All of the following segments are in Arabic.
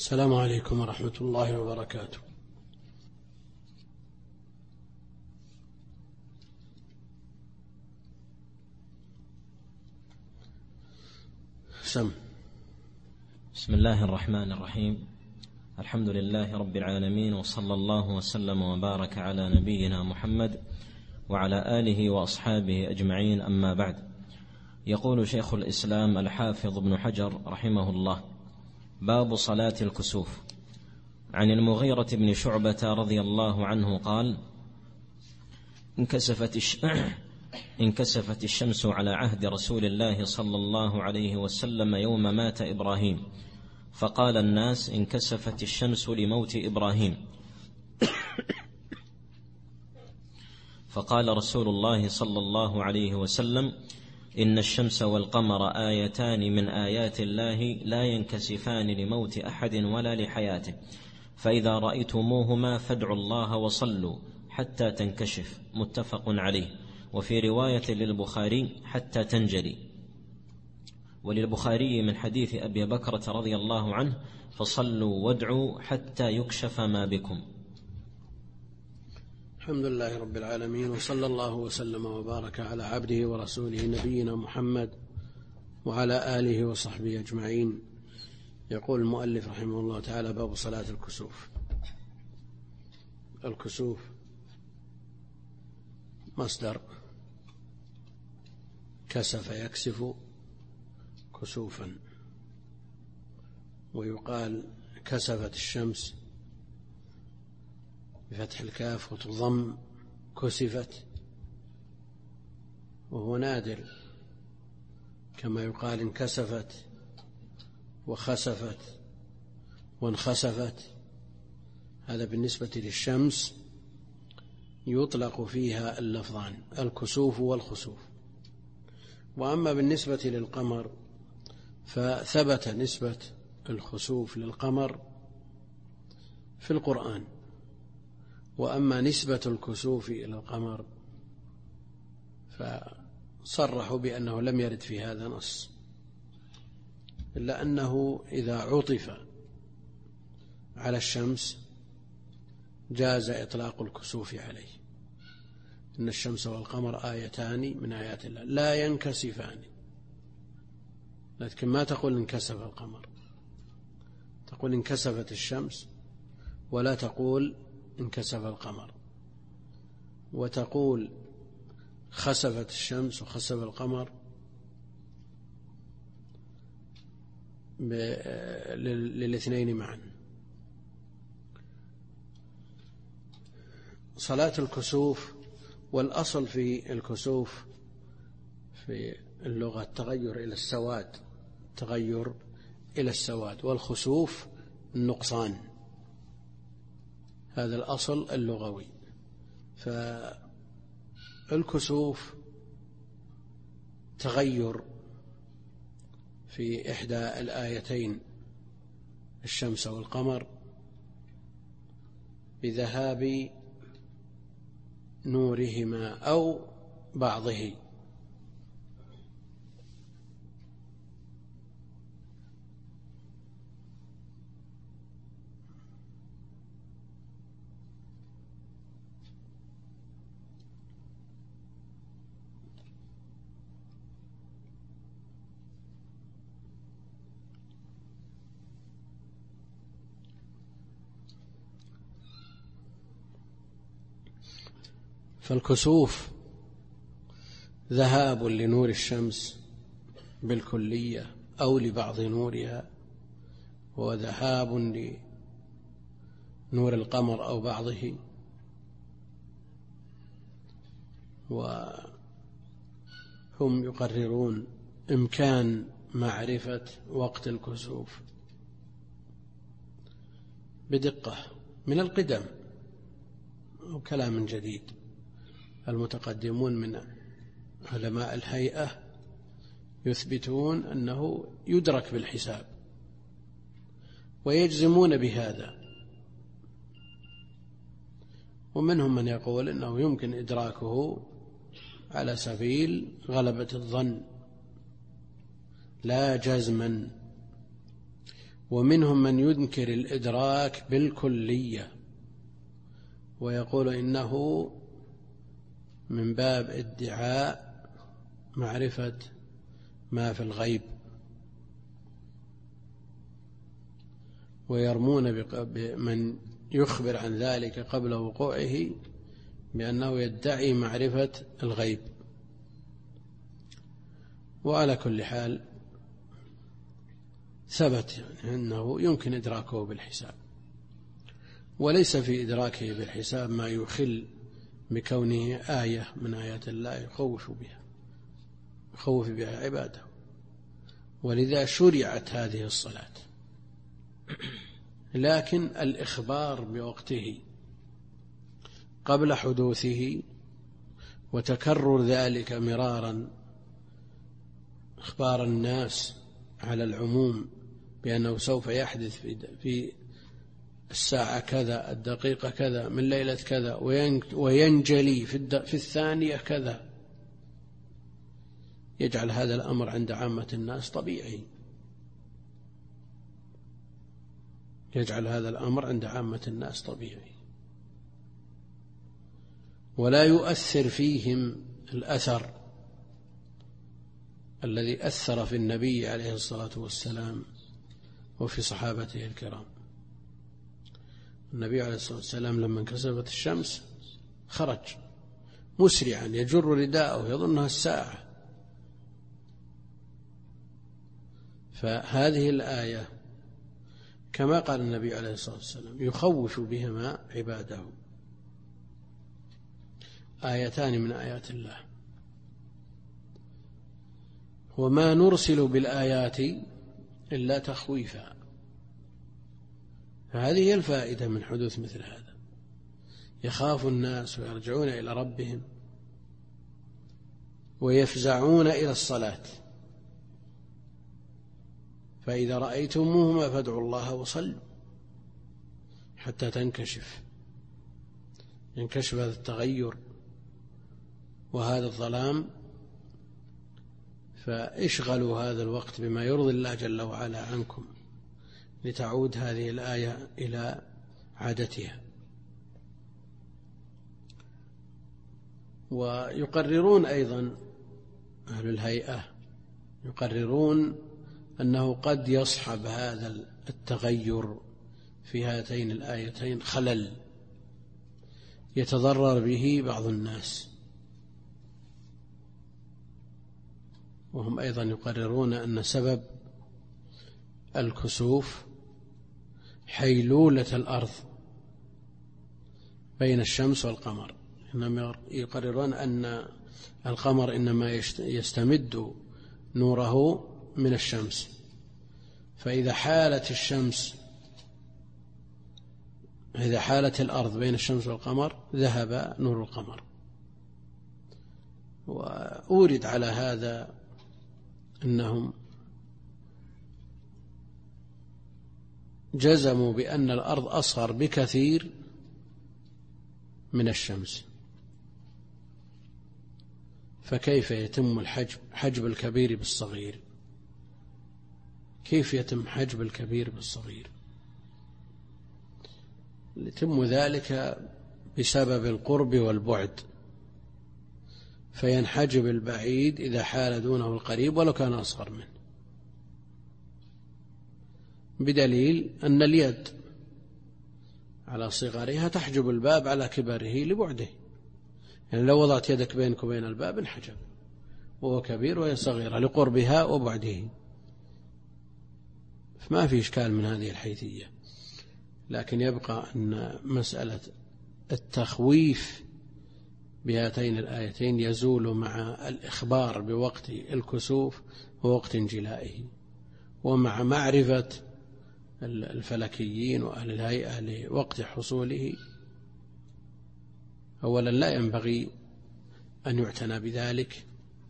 السلام عليكم ورحمة الله وبركاته. بسم الله الرحمن الرحيم. الحمد لله رب العالمين، وصلى الله وسلم وبارك على نبينا محمد وعلى آله وأصحابه أجمعين، أما بعد. يقول شيخ الإسلام الحافظ ابن حجر رحمه الله: باب صلاة الكسوف. عن المغيرة بن شعبة رضي الله عنه قال: انكسفت الشمس على عهد رسول الله صلى الله عليه وسلم يوم مات إبراهيم، فقال الناس: انكسفت الشمس لموت إبراهيم. فقال رسول الله صلى الله عليه وسلم: إن الشمس والقمر آيتان من آيات الله لا ينكسفان لموت أحد ولا لحياته، فإذا رأيتموهما فادعوا الله وصلوا حتى تنكشف. متفق عليه. وفي رواية للبخاري: حتى تنجلي. وللبخاري من حديث أبي بكرة رضي الله عنه: فصلوا وادعوا حتى يكشف ما بكم. الحمد لله رب العالمين، وصلى الله وسلم وبارك على عبده ورسوله نبينا محمد وعلى آله وصحبه أجمعين. يقول المؤلف رحمه الله تعالى: باب صلاة الكسوف. الكسوف مصدر كسف يكسف كسوفا، ويقال كسفت الشمس بفتح الكاف وتضم كسفت، وهو نادر، كما يقال انكسفت وخسفت وانخسفت. هذا بالنسبة للشمس يطلق فيها اللفظان: الكسوف والخسوف. وأما بالنسبة للقمر فثبت نسبة الخسوف للقمر في القرآن، وأما نسبة الكسوف إلى القمر فصرحوا بأنه لم يرد في هذا نص، إلا أنه إذا عطف على الشمس جاز إطلاق الكسوف عليه. إن الشمس والقمر آيتان من آيات الله لا ينكسفان، لكن ما تقول انكسف القمر، تقول انكسفت الشمس، ولا تقول انكسف القمر. وتقول خسفت الشمس وخسف القمر للاثنين معا. صلاة الكسوف، والأصل في الكسوف في اللغة التغير إلى السواد، والخسوف النقصان. هذا الأصل اللغوي. فالكسوف تغير في إحدى الآيتين، الشمس والقمر، بذهاب نورهما أو بعضه. فالكسوف ذهاب لنور الشمس بالكلية أو لبعض نورها، وذهاب لنور القمر أو بعضه. وهم يقررون إمكان معرفة وقت الكسوف بدقة من القدم، وكلام جديد. المتقدمون من علماء الهيئة يثبتون أنه يدرك بالحساب ويجزمون بهذا، ومنهم من يقول أنه يمكن إدراكه على سبيل غلبة الظن لا جزما. ومنهم من ينكر الإدراك بالكلية ويقول إنه من باب ادعاء معرفة ما في الغيب، ويرمون بمن يخبر عن ذلك قبل وقوعه بأنه يدعي معرفة الغيب. وعلى كل حال ثبت أنه يمكن إدراكه بالحساب، وليس في إدراكه بالحساب ما يخل بكونه آية من آيات الله يخوف بها عباده، ولذا شرعت هذه الصلاة. لكن الإخبار بوقته قبل حدوثه وتكرر ذلك مرارا، إخبار الناس على العموم بأنه سوف يحدث في الساعة كذا الدقيقة كذا من ليلة كذا وينجلي في الثانية كذا، يجعل هذا الأمر عند عامة الناس طبيعي، يجعل هذا الأمر عند عامة الناس طبيعي، ولا يؤثر فيهم الأثر الذي أثر في النبي عليه الصلاة والسلام وفي صحابته الكرام. النبي عليه الصلاة والسلام لما انكسفت الشمس خرج مسرعا يجر رداءه يظنها الساعة. فهذه الآية كما قال النبي عليه الصلاة والسلام يخوف بهما عباده، آيتان من آيات الله. وما نرسل بالآيات إلا تخويفا، فهذه هي الفائدة من حدوث مثل هذا، يخاف الناس ويرجعون إلى ربهم ويفزعون إلى الصلاة. فإذا رأيتموهما فادعوا الله وصلوا حتى ينكشف هذا التغير وهذا الظلام، فاشغلوا هذا الوقت بما يرضي الله جل وعلا عنكم لتعود هذه الآية إلى عادتها. ويقررون أيضا أهل الهيئة يقررون أنه قد يصحب هذا التغير في هاتين الآيتين خلل يتضرر به بعض الناس، وهم أيضا يقررون أن سبب الكسوف حيلولة الأرض بين الشمس والقمر. إنما يقررون أن القمر إنما يستمد نوره من الشمس، فإذا حالت الأرض بين الشمس والقمر ذهب نور القمر. وأورد على هذا أنهم جزموا بأن الأرض أصغر بكثير من الشمس، فكيف يتم حجب الكبير بالصغير؟ كيف يتم حجب الكبير بالصغير؟ يتم ذلك بسبب القرب والبعد، فينحجب البعيد إذا حال دونه القريب ولو كان أصغر منه، بدليل أن اليد على صغرها تحجب الباب على كبره لبعده. يعني لو وضعت يدك بينك وبين الباب انحجب، وهو كبير وهي صغيرة لقربها وبعده، فما في إشكال من هذه الحيثية. لكن يبقى أن مسألة التخويف بهاتين الآيتين يزول مع الإخبار بوقت الكسوف ووقت انجلائه، ومع معرفة الفلكيين وأهل الهيئة لوقت حصوله. أولا لا ينبغي أن يعتنى بذلك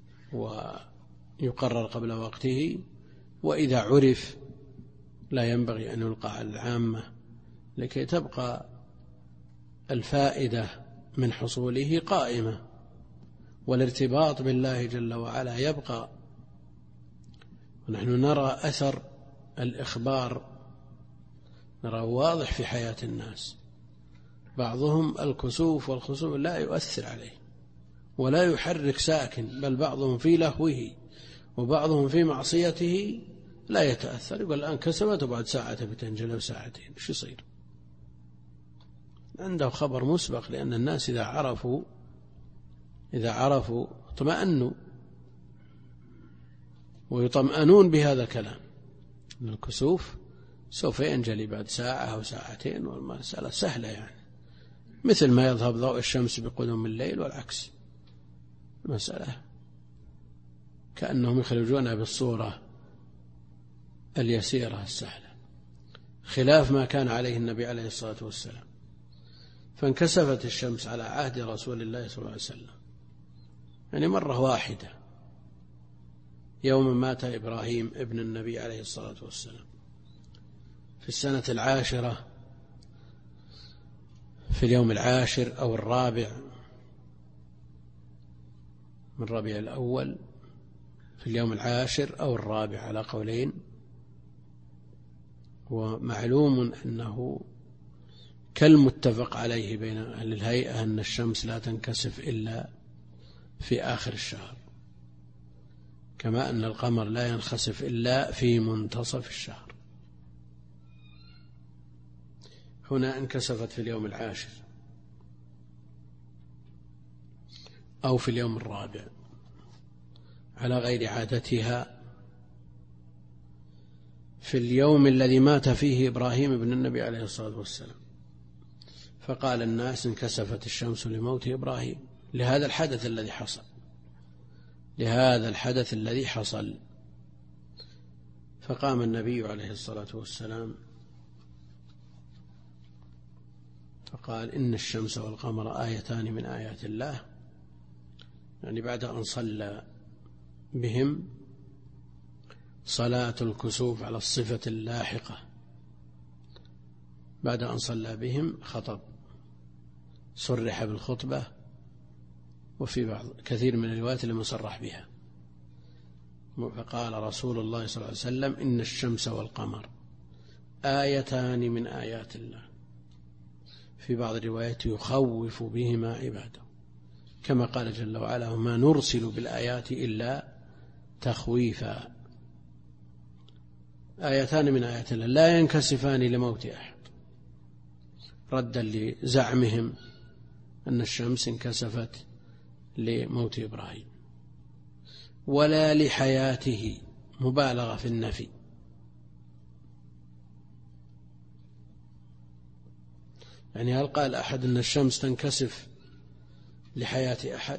ويقرر قبل وقته، وإذا عرف لا ينبغي أن يلقى على العامة لكي تبقى الفائدة من حصوله قائمة، والارتباط بالله جل وعلا يبقى. ونحن نرى أثر الإخبار نراه واضح في حياة الناس. بعضهم الكسوف والخسوف لا يؤثر عليه ولا يحرك ساكن، بل بعضهم في لهوه وبعضهم في معصيته لا يتأثر، يقول الآن كسبت وبعد ساعة بتنجلب ساعتين، ايش يصير؟ عنده خبر مسبق، لأن الناس إذا عرفوا اطمأنوا ويطمئنون بهذا الكلام، أن الكسوف سوف ينجلي بعد ساعة أو ساعتين، والمسألة سهلة يعني، مثل ما يذهب ضوء الشمس بقدوم الليل والعكس. المسألة كأنهم يخرجونها بالصورة اليسيرة السهلة، خلاف ما كان عليه النبي عليه الصلاة والسلام. فانكسفت الشمس على عهد رسول الله صلى الله عليه وسلم، يعني مرة واحدة، يوم مات إبراهيم ابن النبي عليه الصلاة والسلام في السنة 10 في اليوم 10 أو 4 من ربيع الأول، في اليوم 10 أو 4 على قولين. ومعلوم أنه كالمتفق عليه بين أهل الهيئة أن الشمس لا تنكسف إلا في آخر الشهر، كما أن القمر لا ينخسف إلا في منتصف الشهر. هنا انكسفت في اليوم 10 أو في اليوم 4 على غير عادتها، في اليوم الذي مات فيه إبراهيم ابن النبي عليه الصلاة والسلام. فقال الناس انكسفت الشمس لموت إبراهيم، لهذا الحدث الذي حصل. فقام النبي عليه الصلاة والسلام فقال إن الشمس والقمر آيتان من آيات الله، يعني بعد أن صلى بهم صلاة الكسوف على الصفة اللاحقة، بعد أن صلى بهم خطب، صرح بالخطبة، وفي بعض كثير من الروايات لم يصرح بها. فقال رسول الله صلى الله عليه وسلم إن الشمس والقمر آيتان من آيات الله، في بعض الروايات يخوف بهما عباده، كما قال جل وعلا وما نرسل بالآيات إلا تخويفا. آيتان من آيات الله لا ينكسفان لموت أحد، ردا لزعمهم أن الشمس انكسفت لموت إبراهيم، ولا لحياته، مبالغة في النفي. يعني هل قال أحد أن الشمس تنكسف لحياة أحد؟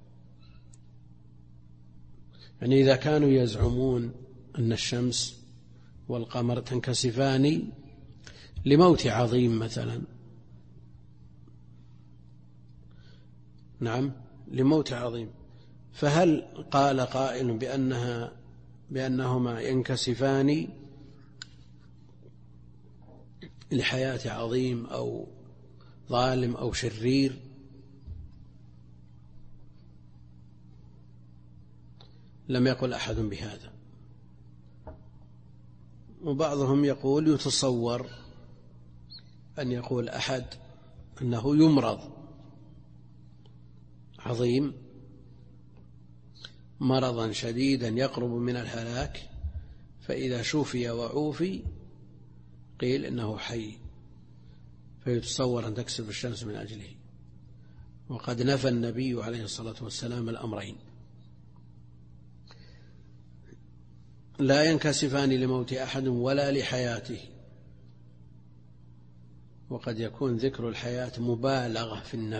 يعني إذا كانوا يزعمون أن الشمس والقمر تنكسفان لموت عظيم مثلا، نعم لموت عظيم، فهل قال قائل بأنهما ينكسفان لحياة عظيم أو ظالم أو شرير؟ لم يقل أحد بهذا. وبعضهم يقول يتصور أن يقول أحد أنه يمرض عظيم مرضا شديدا يقرب من الهلاك، فإذا شوفي وعوفي قيل إنه حي، فيتصور أن تكسب الشمس من أجله. وقد نفى النبي عليه الصلاة والسلام الأمرين، لا ينكسفان لموت أحد ولا لحياته. وقد يكون ذكر الحياة مبالغة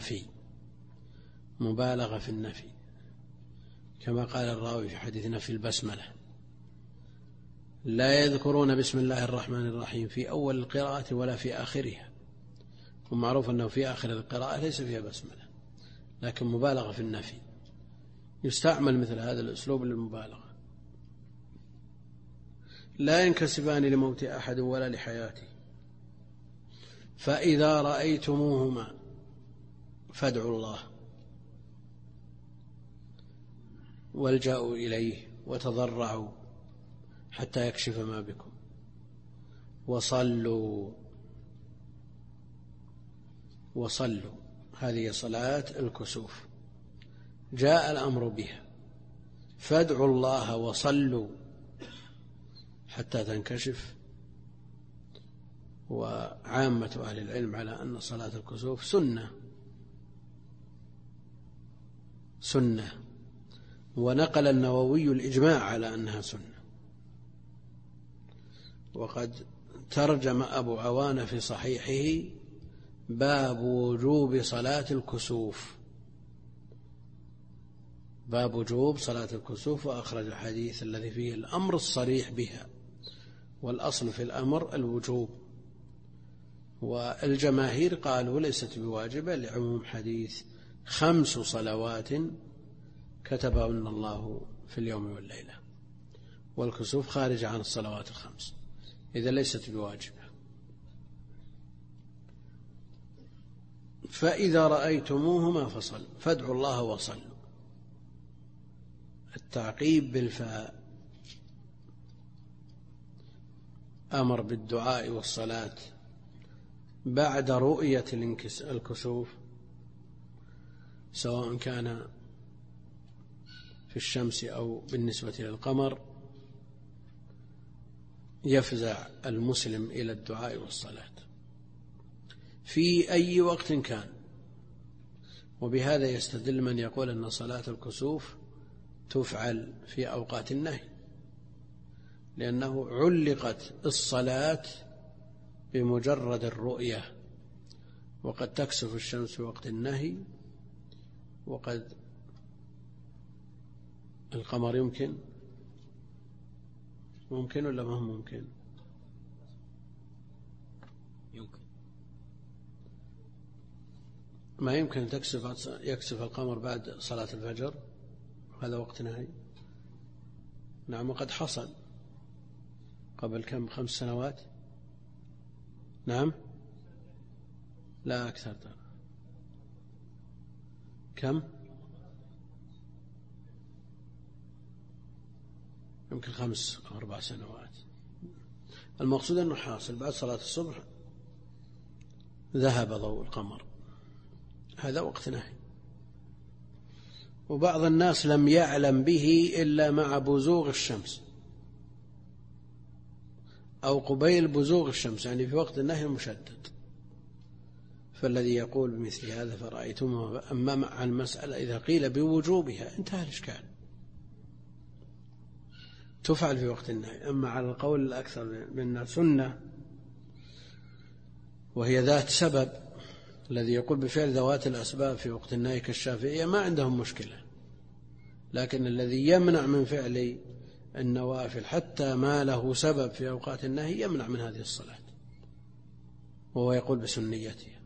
في النفي، كما قال الراوي في حديث نفي البسملة لا يذكرون بسم الله الرحمن الرحيم في أول القراءة ولا في آخرها، ومعروف أنه في آخر القراءة ليس فيها بسملة، لكن مبالغة في النفي، يستعمل مثل هذا الأسلوب للمبالغة. لا ينكسفان لموت أحد ولا لحياته، فإذا رأيتموهما فادعوا الله والجأوا إليه وتضرعوا حتى يكشف ما بكم، وصلوا وصلوا، هذه صلاة الكسوف جاء الأمر بها، فادعوا الله وصلوا حتى تنكشف. وعامة أهل العلم على أن صلاة الكسوف سنة، ونقل النووي الإجماع على أنها سنة. وقد ترجم أبو عوانة في صحيحه باب وجوب صلاة الكسوف، باب وجوب صلاة الكسوف، وأخرج الحديث الذي فيه الأمر الصريح بها، والأصل في الأمر الوجوب. والجماهير قالوا ليست بواجبة لعموم حديث 5 صلوات كتبهن الله في اليوم والليلة، والكسوف خارج عن الصلوات ال5، إذا ليست بواجبة. فإذا رأيتموهما فصلوا، فادعوا الله وصلوا. التعقيب بالفاء أمر بالدعاء والصلاة بعد رؤية الكسوف، سواء كان في الشمس أو بالنسبة للقمر، يفزع المسلم إلى الدعاء والصلاة في أي وقت كان. وبهذا يستدل من يقول أن صلاة الكسوف تفعل في أوقات النهي، لأنه علقت الصلاة بمجرد الرؤية، وقد تكسف الشمس في وقت النهي، وقد القمر يمكن ولا ما هو ممكن؟ ما يمكن يكسف القمر بعد صلاة الفجر، هذا وقت نهي. نعم، وقد حصل قبل 5 سنوات. نعم، لا أكثر. كم؟ يمكن 5 أو 4 سنوات. المقصود أنه حاصل بعد صلاة الصبح ذهب ضوء القمر، هذا وقت نهي. وبعض الناس لم يعلم به إلا مع بزوغ الشمس أو قبيل بزوغ الشمس، يعني في وقت النهي المشدد. فالذي يقول بمثل هذا فرأيتم. أما مع المسألة إذا قيل بوجوبها انتهى الإشكال، تفعل في وقت النهي. أما على القول الأكثر منها سنة، وهي ذات سبب، الذي يقول بفعل ذوات الأسباب في وقت النهي كالشافعية ما عندهم مشكلة، لكن الذي يمنع من فعل النوافل حتى ما له سبب في أوقات النهي يمنع من هذه الصلاة، وهو يقول بسنيتها.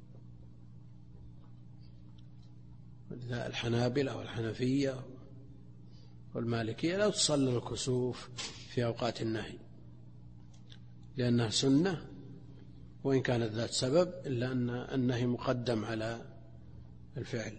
الحنابلة والحنفية والمالكية لا تصلي الكسوف في أوقات النهي لأنها سنة، وإن كانت ذات سبب إلا أن النهي مقدم على الفعل.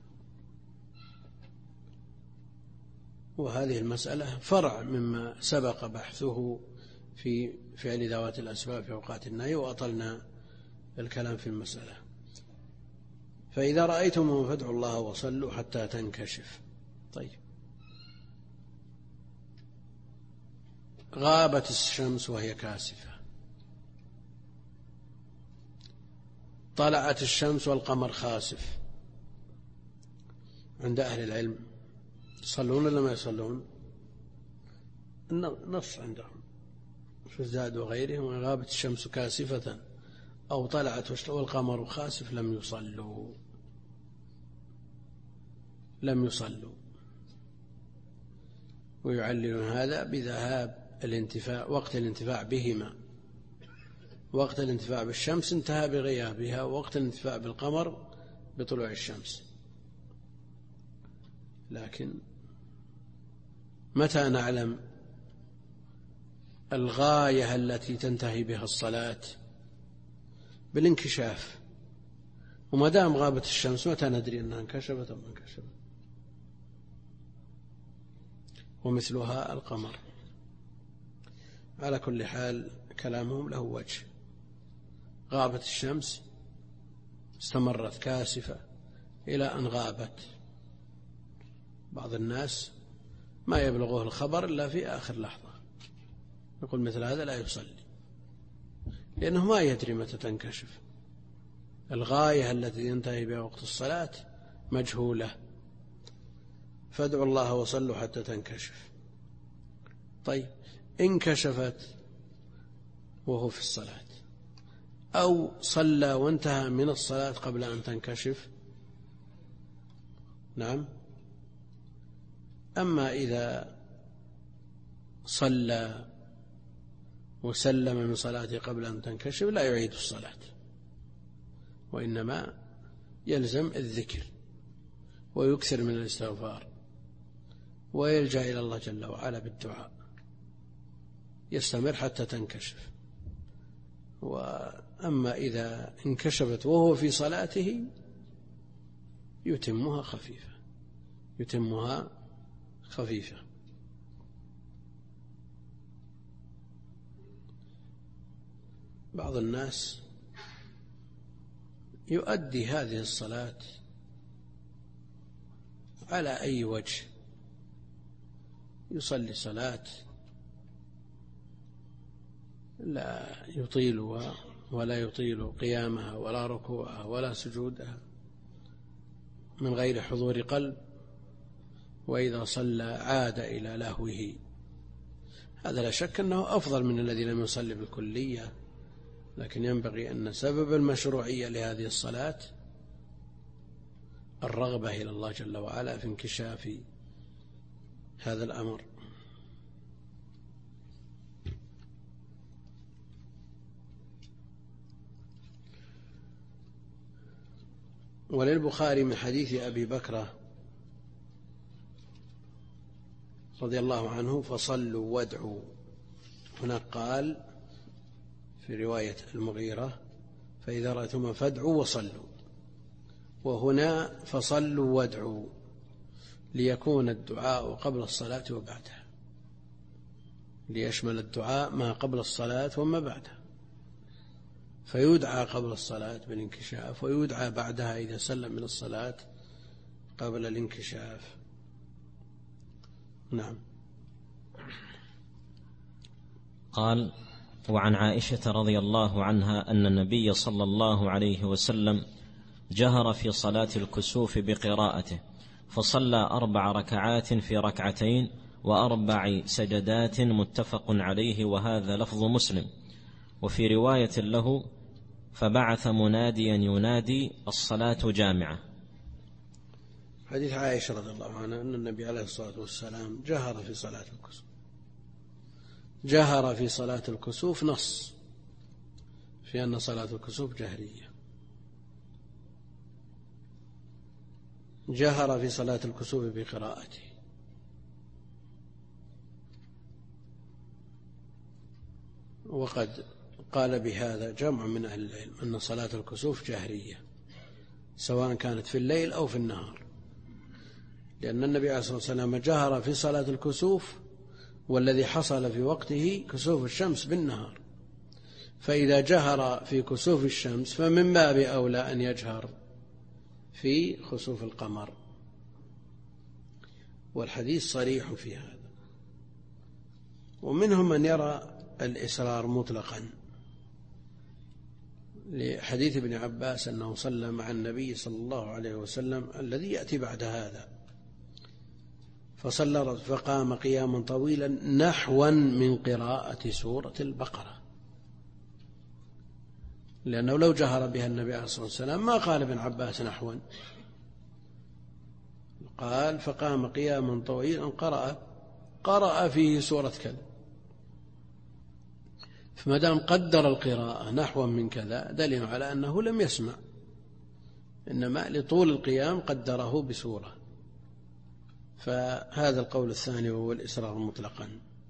وهذه المسألة فرع مما سبق بحثه في فعل ذوات الأسباب في أوقات النهي، وأطلنا الكلام في المسألة. فإذا رأيتم فادعوا الله وصلوا حتى تنكشف. طيب، غابت الشمس وهي كاسفة، طلعت الشمس والقمر خاسف، عند أهل العلم يصلون ولا ما يصلون؟ النص عندهم في الزاد وغيرهم: غابت الشمس كاسفة أو طلعت والقمر خاسف لم يصلوا. ويعللون هذا بذهاب وقت الانتفاع بهما. وقت الانتفاع بالشمس انتهى بغيابها، ووقت الانتفاع بالقمر بطلوع الشمس. لكن متى نعلم الغاية التي تنتهي بها الصلاة؟ بالانكشاف. وما دام غابت الشمس متى ندري أنها انكشفت أو ما انكشفت؟ ومثلها القمر. على كل حال كلامهم له وجه. غابت الشمس استمرت كاسفة إلى أن غابت. بعض الناس ما يبلغه الخبر إلا في آخر لحظة، يقول مثل هذا لا يصلي، لأنه ما يدري متى تنكشف. الغاية التي ينتهي بها وقت الصلاة مجهولة، فادعوا الله وصلوا حتى تنكشف. طيب انكشفت وهو في الصلاة، أو صلى وانتهى من الصلاة قبل أن تنكشف، نعم. أما إذا صلى وسلم من صلاته قبل أن تنكشف لا يعيد الصلاة، وإنما يلزم الذكر ويكثر من الاستغفار ويلجأ إلى الله جل وعلا بالدعاء، يستمر حتى تنكشف. وأما إذا انكشفت وهو في صلاته يتمها خفيفة. بعض الناس يؤدي هذه الصلاة على أي وجه، يصلي صلاة لا يطيل ولا يطيل قيامها ولا ركوعها ولا سجودها من غير حضور قلب، وإذا صلى عاد إلى لهوه. هذا لا شك أنه أفضل من الذي لم يصلي بالكلية، لكن ينبغي أن سبب المشروعية لهذه الصلاة الرغبة إلى الله جل وعلا في انكشاف هذا الأمر. وللبخاري من حديث أبي بكر رضي الله عنه فصلوا وادعوا، هنا قال في رواية المغيرة فإذا رأيتم فادعوا وصلوا، وهنا فصلوا وادعوا ليكون الدعاء قبل الصلاة وبعدها، ليشمل الدعاء ما قبل الصلاة وما بعدها، فيدعى قبل الصلاة بالانكشاف ويدعى بعدها إذا سلم من الصلاة قبل الانكشاف. نعم. قال: وعن عائشة رضي الله عنها أن النبي صلى الله عليه وسلم جهر في صلاة الكسوف بقراءته، فصلى 4 ركعات في ركعتين و4 سجدات، متفق عليه، وهذا لفظ مسلم. وفي رواية له: فبعث مناديا ينادي الصلاة جامعة. حديث عائشة رضي الله عنها أن النبي عليه الصلاة والسلام جهر في صلاة الكسوف. جهر في صلاة الكسوف نص في أن صلاة الكسوف جهرية. جهر في صلاة الكسوف بقراءته، وقد قال بهذا جمع من أهل العلم أن صلاة الكسوف جهرية سواء كانت في الليل أو في النهار، لأن النبي عليه الصلاة والسلام جهر في صلاة الكسوف والذي حصل في وقته كسوف الشمس بالنهار، فإذا جهر في كسوف الشمس فمن باب أولى أن يجهر في خسوف القمر، والحديث صريح في هذا. ومنهم من يرى الإسرار مطلقا لحديث ابن عباس أنه صلى مع النبي صلى الله عليه وسلم الذي يأتي بعد هذا، فصلى فقام قياما طويلا نحوا من قراءة سورة البقرة، لأنه لو جهر بها النبي عليه الصلاة والسلام ما قال ابن عباس نحوا، قال فقام قياما طويلا قرأ فيه سورة كذا، فما دام قدر القراءة نحوا من كذا دليل على أنه لم يسمع، إنما لطول القيام قدره بسورة. فهذا القول الثاني وهو الإسرار مطلقا،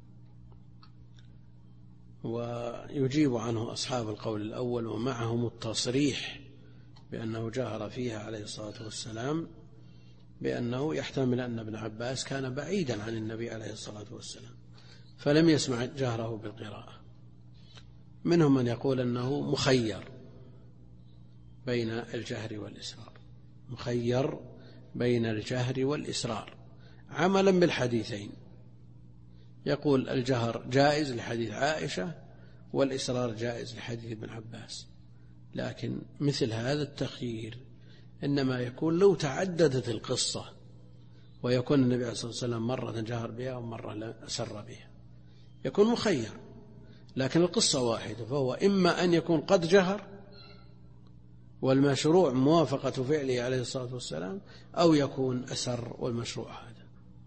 ويجيب عنه أصحاب القول الأول ومعهم التصريح بأنه جهر فيها عليه الصلاة والسلام، بأنه يحتمل أن ابن عباس كان بعيدا عن النبي عليه الصلاة والسلام فلم يسمع جهره بالقراءة. منهم من يقول أنه مخير بين الجهر والإسرار، مخير بين الجهر والإسرار عملا بالحديثين. يقول الجهر جائز لحديث عائشة والإسرار جائز لحديث ابن عباس، لكن مثل هذا التخيير إنما يكون لو تعددت القصة ويكون النبي صلى الله عليه وسلم مرة جهر بها ومرة أسر بها، يكون مخير. لكن القصة واحدة، فهو إما أن يكون قد جهر والمشروع موافقة فعله عليه الصلاة والسلام، أو يكون أسر والمشروع هذا.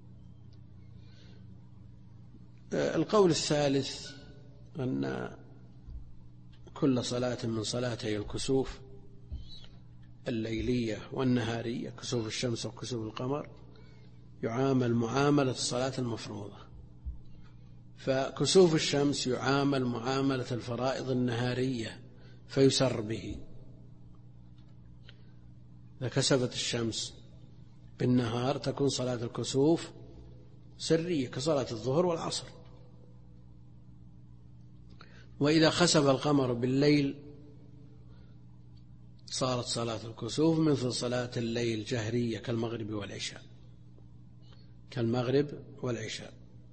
القول الثالث أن كل صلاة من صلاتي الكسوف الليلية والنهارية، كسوف الشمس وكسوف القمر، يعامل معاملة الصلاة المفروضة. فكسوف الشمس يعامل معاملة الفرائض النهارية فيسر به. إذا كسفت الشمس بالنهار تكون صلاة الكسوف سرية كصلاة الظهر والعصر. وإذا خسف القمر بالليل صارت صلاة الكسوف مثل صلاة الليل جهرية كالمغرب والعشاء، كالمغرب والعشاء.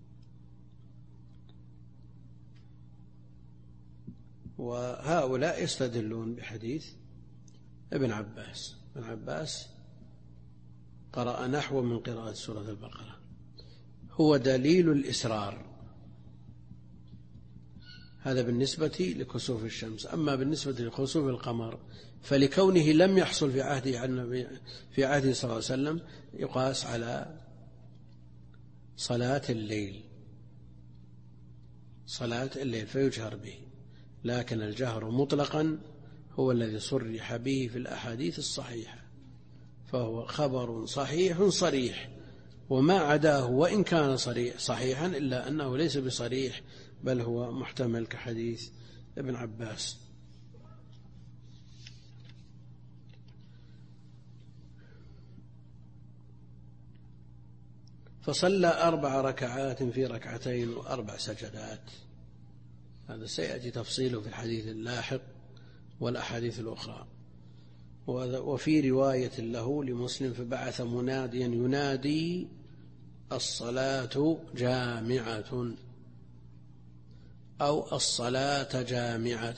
وهؤلاء يستدلون بحديث ابن عباس. ابن عباس قرأ نحو من قراءة سورة البقرة، هو دليل الإسرار. هذا بالنسبة لكسوف الشمس. أما بالنسبة لكسوف القمر فلكونه لم يحصل في عهده صلى الله عليه وسلم يقاس على صلاة الليل، صلاة الليل فيجهر به. لكن الجهر مطلقا هو الذي صرح به في الأحاديث الصحيحة، فهو خبر صحيح صريح، وما عداه وإن كان صحيحا إلا أنه ليس بصريح بل هو محتمل كحديث ابن عباس. فصلى 4 ركعات في 2 و4 سجدات. هذا سيأتي تفصيله في الحديث اللاحق والأحاديث الأخرى. وفي رواية له لمسلم فبعث مناديا ينادي الصلاة جامعة أو الصلاة جامعة.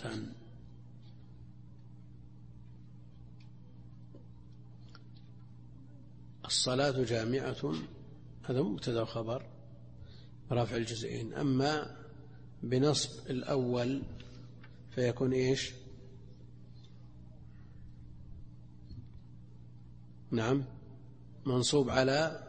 الصلاة جامعة هذا مبتدأ وخبر رافع الجزئين. أما بنصب الأول فيكون إيش؟ نعم، منصوب على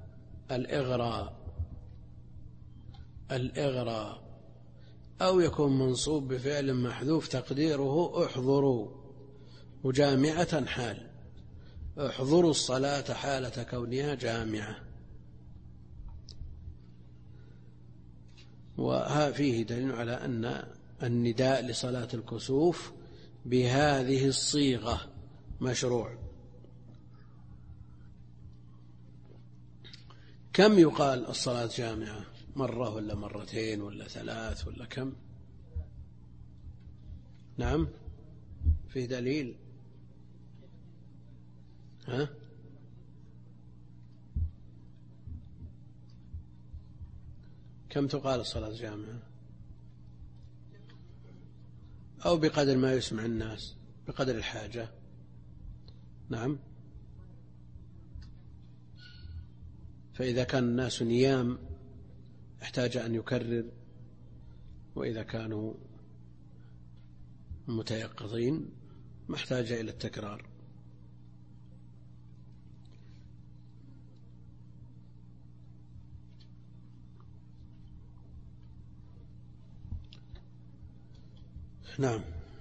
الإغراء، أو يكون منصوب بفعل محذوف تقديره احضروا، وجامعة حال، احضروا الصلاة حالة كونها جامعة. وفيه دليل على أن النداء لصلاة الكسوف بهذه الصيغة مشروع. كم يقال الصلاة جامعة؟ مرة ولا مرتين ولا 3 ولا كم؟ نعم، فيه دليل. ها؟ كم تقال الصلاة جامعة؟ أو بقدر ما يسمع الناس، بقدر الحاجة. نعم، فإذا كان الناس نيام احتاج أن يكرر، وإذا كانوا متيقظين ما احتاج إلى التكرار. نعم.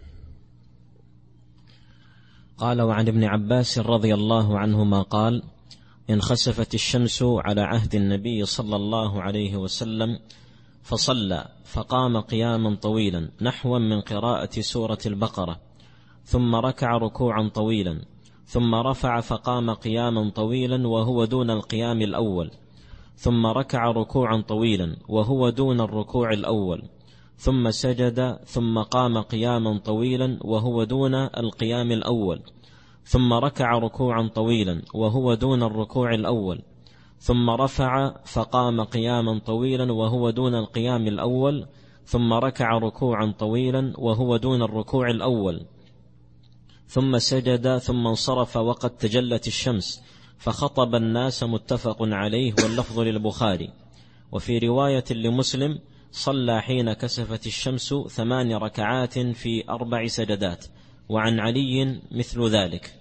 قال: وعن ابن عباس رضي الله عنهما قال: انخسفت الشمس على عهد النبي صلى الله عليه وسلم فصلى، فقام قياما طويلا نحوا من قراءة سورة البقرة، ثم ركع ركوعا طويلا، ثم رفع فقام قياما طويلا وهو دون القيام الأول، ثم ركع ركوعا طويلا وهو دون الركوع الأول، ثم سجد ثم قام قياما طويلا وهو دون القيام الأول، ثم ركع ركوعا طويلا وهو دون الركوع الأول، ثم رفع فقام قياما طويلا وهو دون القيام الأول، ثم ركع ركوعا طويلا وهو دون الركوع الأول، ثم سجد ثم انصرف وقد تجلت الشمس فخطب الناس، متفق عليه واللفظ للبخاري. وفي رواية لمسلم: صلى حين كسفت الشمس 8 ركعات في 4 سجدات. وعن علي مثل ذلك.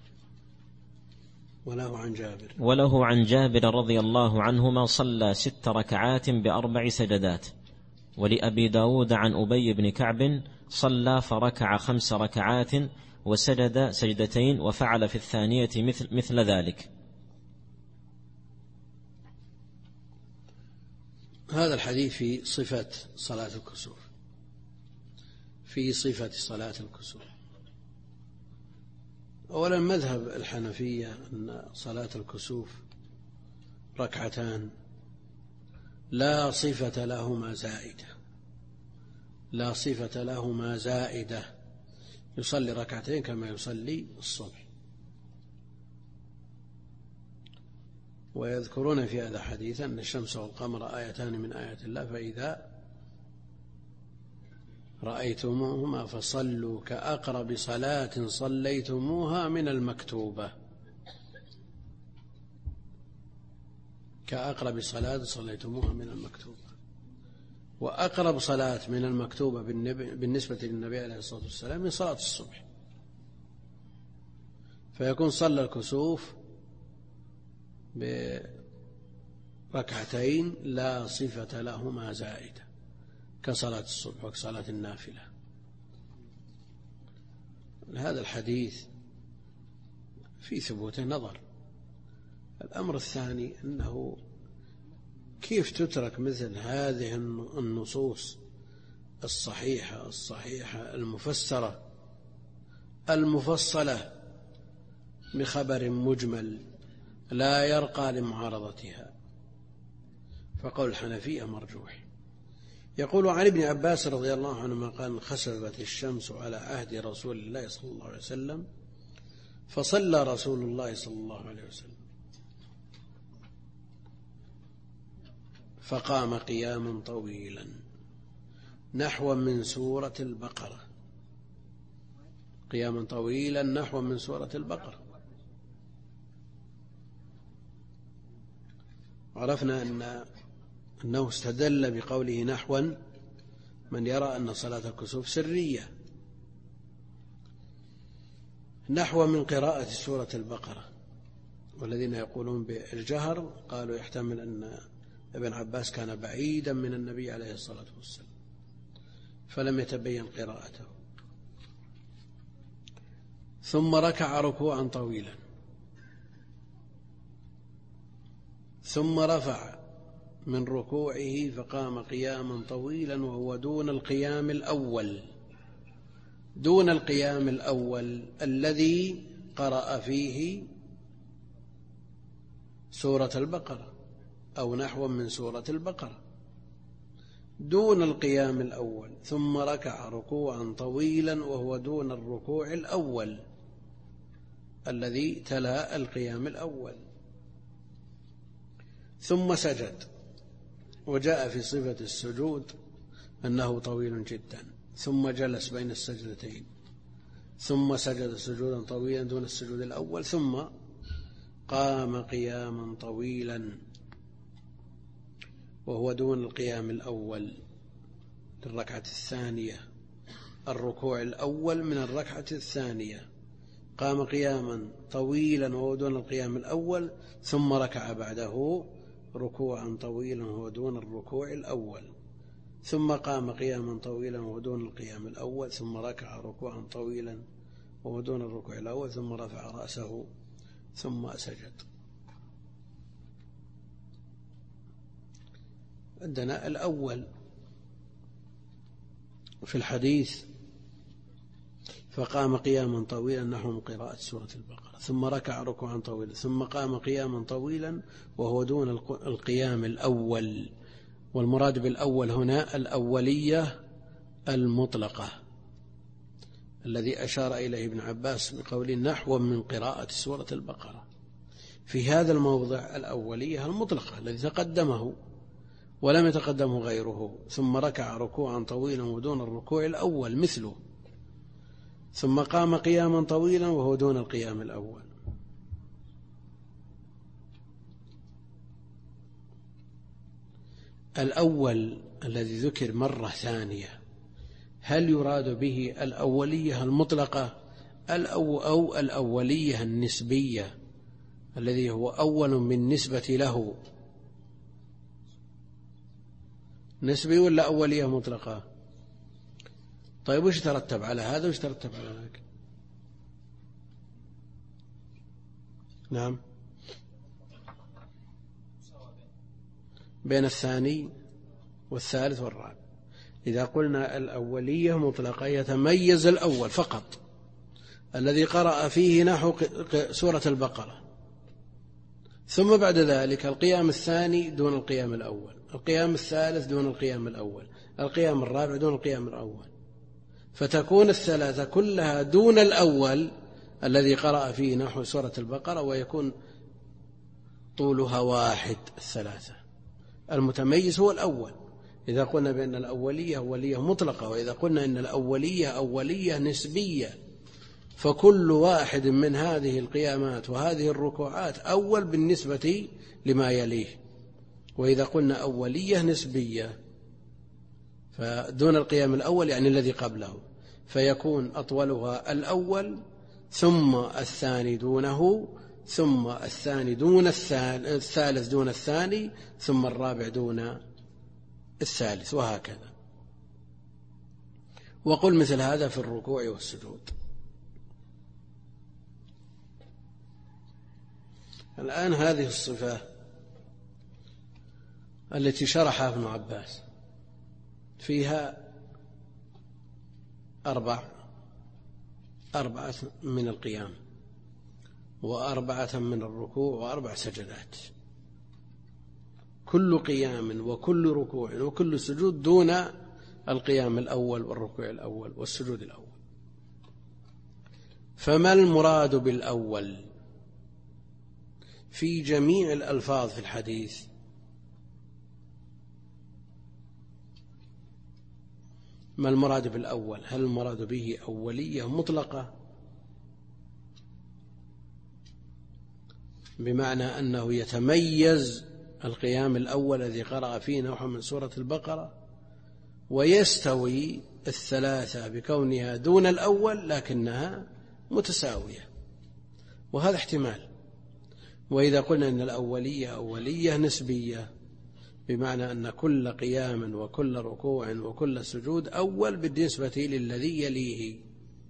وله عن جابر رضي الله عنهما: صلى 6 ركعات ب4 سجدات. ولأبي داود عن أبي بن كعب: صلى فركع 5 ركعات وسجد سجدتين وفعل في الثانية مثل ذلك. هذا الحديث في صفة صلاة الكسوف، في صفة صلاة الكسوف. أولا مذهب الحنفية أن صلاة الكسوف ركعتان لا صفة لهما زائدة، لا صفة لهما زائدة، يصلي ركعتين كما يصلي الصبح. ويذكرون في هذا حديثا أن الشمس والقمر آيتان من آيات الله، فإذا رأيتموهما فصلوا كأقرب صلاة صليتموها من المكتوبة، كأقرب صلاة صليتموها من المكتوبة. وأقرب صلاة من المكتوبة بالنسبة للنبي عليه الصلاة والسلام من صلاة الصبح، فيكون صلى الكسوف بركعتين لا صفة لهما زائدة كصلاة الصبح وكصلاة النافلة. هذا الحديث في ثبوته نظر. الأمر الثاني أنه كيف تترك مثل هذه النصوص الصحيحة المفسرة المفصلة بخبر مجمل لا يرقى لمعارضتها، فقول الحنفية مرجوح. يقول عن ابن عباس رضي الله عنهما قال: خسفت الشمس على عهد رسول الله صلى الله عليه وسلم، فصلى رسول الله صلى الله عليه وسلم فقام قياما طويلا نحو من سورة البقرة، قياما طويلا نحو من سورة البقرة. عرفنا أنه استدل بقوله نحوا من يرى أن صلاة الكسوف سرية، نحو من قراءة سورة البقرة. والذين يقولون بالجهر قالوا يحتمل أن ابن عباس كان بعيدا من النبي عليه الصلاة والسلام فلم يتبين قراءته. ثم ركع ركوعا طويلا، ثم رفع من ركوعه فقام قياما طويلا وهو دون القيام الأول، دون القيام الأول الذي قرأ فيه سورة البقرة أو نحو من سورة البقرة، دون القيام الأول. ثم ركع ركوعا طويلا وهو دون الركوع الأول الذي تلا القيام الأول. ثم سجد، وجاء في صفة السجود أنه طويل جدا. ثم جلس بين السجدتين، ثم سجد سجودا طويلا دون السجود الأول، ثم قام قياما طويلا وهو دون القيام الأول للركعة الثانية، الركوع الأول من الركعة الثانية. قام قياما طويلا وهو دون القيام الأول، ثم ركع بعده ركوعا طويلا وهو دون الركوع الأول، ثم قام قياما طويلا وهو دون القيام الأول، ثم ركع ركوعا طويلا وهو دون الركوع الأول، ثم رفع رأسه ثم سجد. عندنا الأول في الحديث فقام قياما طويلا نحو من قراءة سورة البقرة، ثم ركع ركوعا طويلا، ثم قام قياما طويلا وهو دون القيام الأول والمراد بالأول هنا الأولية المطلقة الذي أشار إليه ابن عباس بقول نحو من قراءة سورة البقرة. في هذا الموضع الأولية المطلقة الذي تقدمه ولم يتقدمه غيره، ثم ركع ركوعا طويلا ودون الركوع الأول مثله، ثم قام قياما طويلا وهو دون القيام الأول. الأول الذي ذكر مرة ثانية هل يراد به الأولية المطلقة أو الأولية النسبية الذي هو أول بالنسبة له؟ نسبي ولا أولية مطلقة؟ طيب وش ترتب على هذا وش ترتب على ذاك؟ نعم، بين الثاني والثالث والرابع. إذا قلنا الأولية مطلقة يتميز الأول فقط الذي قرأ فيه نحو سورة البقرة، ثم بعد ذلك القيام الثاني دون القيام الأول، القيام الثالث دون القيام الأول، القيام الرابع دون القيام الأول، فتكون الثلاثة كلها دون الأول الذي قرأ فيه نحو سورة البقرة، ويكون طولها واحد. الثلاثة المتميز هو الأول إذا قلنا بأن الأولية أولية مطلقة، وإذا قلنا أن الأولية أولية نسبية، فكل واحد من هذه القيامات وهذه الركوعات أول بالنسبة لما يليه. وإذا قلنا أولية نسبية فدون القيام الأول يعني الذي قبله، فيكون أطولها الأول ثم الثاني دونه، ثم الثاني دون الثالث دون الثاني، ثم الرابع دون الثالث، وهكذا. وقل مثل هذا في الركوع والسجود. الآن هذه الصفة التي شرحها ابن عباس فيها أربعة من القيام، وأربعة من الركوع، وأربع سجدات، كل قيام وكل ركوع وكل سجود دون القيام الأول والركوع الأول والسجود الأول. فما المراد بالأول في جميع الألفاظ في الحديث؟ ما المراد بالأول؟ هل المراد به أولية مطلقة بمعنى أنه يتميز القيام الأول الذي قرأ فيه نحو من سورة البقرة، ويستوي الثلاثة بكونها دون الأول لكنها متساوية، وهذا احتمال. وإذا قلنا أن الأولية أولية نسبية بمعنى أن كل قيام وكل ركوع وكل سجود أول بالنسبة للذي يليه،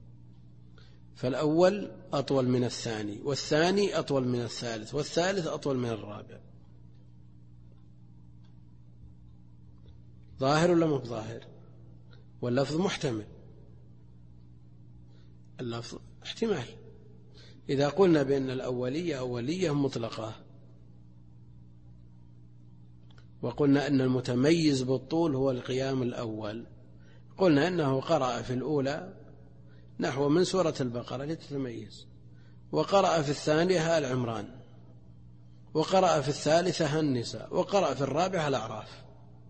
فالأول أطول من الثاني، والثاني أطول من الثالث، والثالث أطول من الرابع. ظاهر ولا مو ظاهر؟ واللفظ محتمل، اللفظ احتمال. إذا قلنا بأن الأولية أولية مطلقة وقلنا أن المتميز بالطول هو القيام الأول، قلنا أنه قرأ في الأولى نحو من سورة البقرة لتتميز، وقرأ في الثانية آل عمران، وقرأ في الثالثة النساء، وقرأ في الرابعة الأعراف،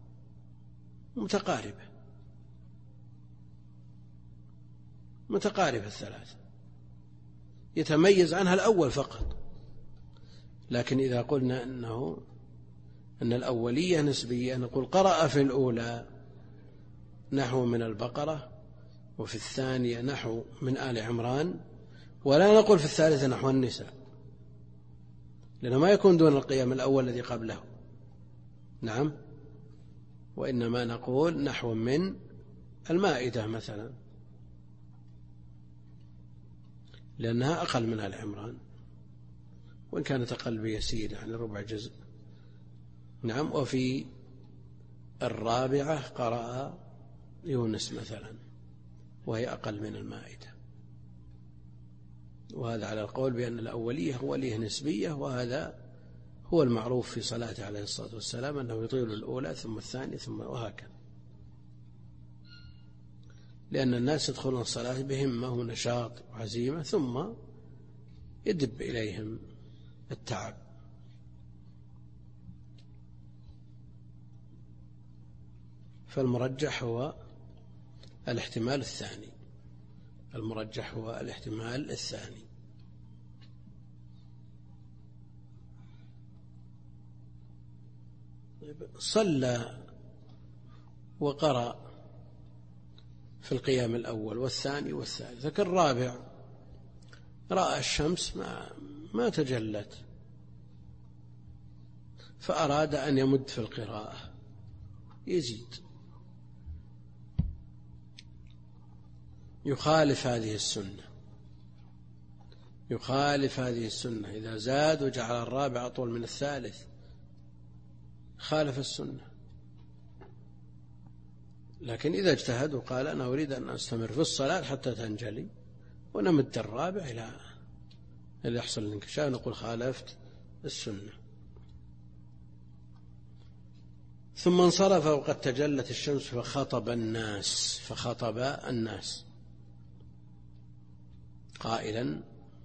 متقاربة الثلاثة، يتميز عنها الأول فقط. لكن إذا قلنا أن الأولية نسبية، نقول قرأ في الأولى نحو من البقرة، وفي الثانية نحو من آل عمران، ولا نقول في الثالثة نحو النساء، لأنه ما يكون دون القيام الأول الذي قبله. نعم، وإنما نقول نحو من المائدة مثلا، لأنها أقل من آل عمران، وإن كانت أقل بيسير يعني ربع جزء. نعم، وفي الرابعة قرأ يونس مثلا، وهي أقل من المائدة. وهذا على القول بأن الأولية أولية نسبية، وهذا هو المعروف في صلاته عليه الصلاة والسلام أنه يطيل الأولى ثم الثانية ثم وهكذا، لأن الناس يدخلون الصلاة بهمة ونشاط وعزيمة ثم يدب إليهم التعب. فالمرجح هو الاحتمال الثاني، المرجح هو الاحتمال الثاني. صلى وقرأ في القيام الأول والثاني والثالث، لكن الرابع رأى الشمس ما تجلت فأراد أن يمد في القراءة، يزيد، يخالف هذه السنة، يخالف هذه السنة. إذا زاد وجعل الرابع أطول من الثالث خالف السنة. لكن إذا اجتهد وقال أنا أريد أن أستمر في الصلاة حتى تنجلي ونمد الرابع إلى اللي يحصل الانكشاف، نقول خالفت السنة. ثم انصرف وقد تجلت الشمس فخطب الناس قائلا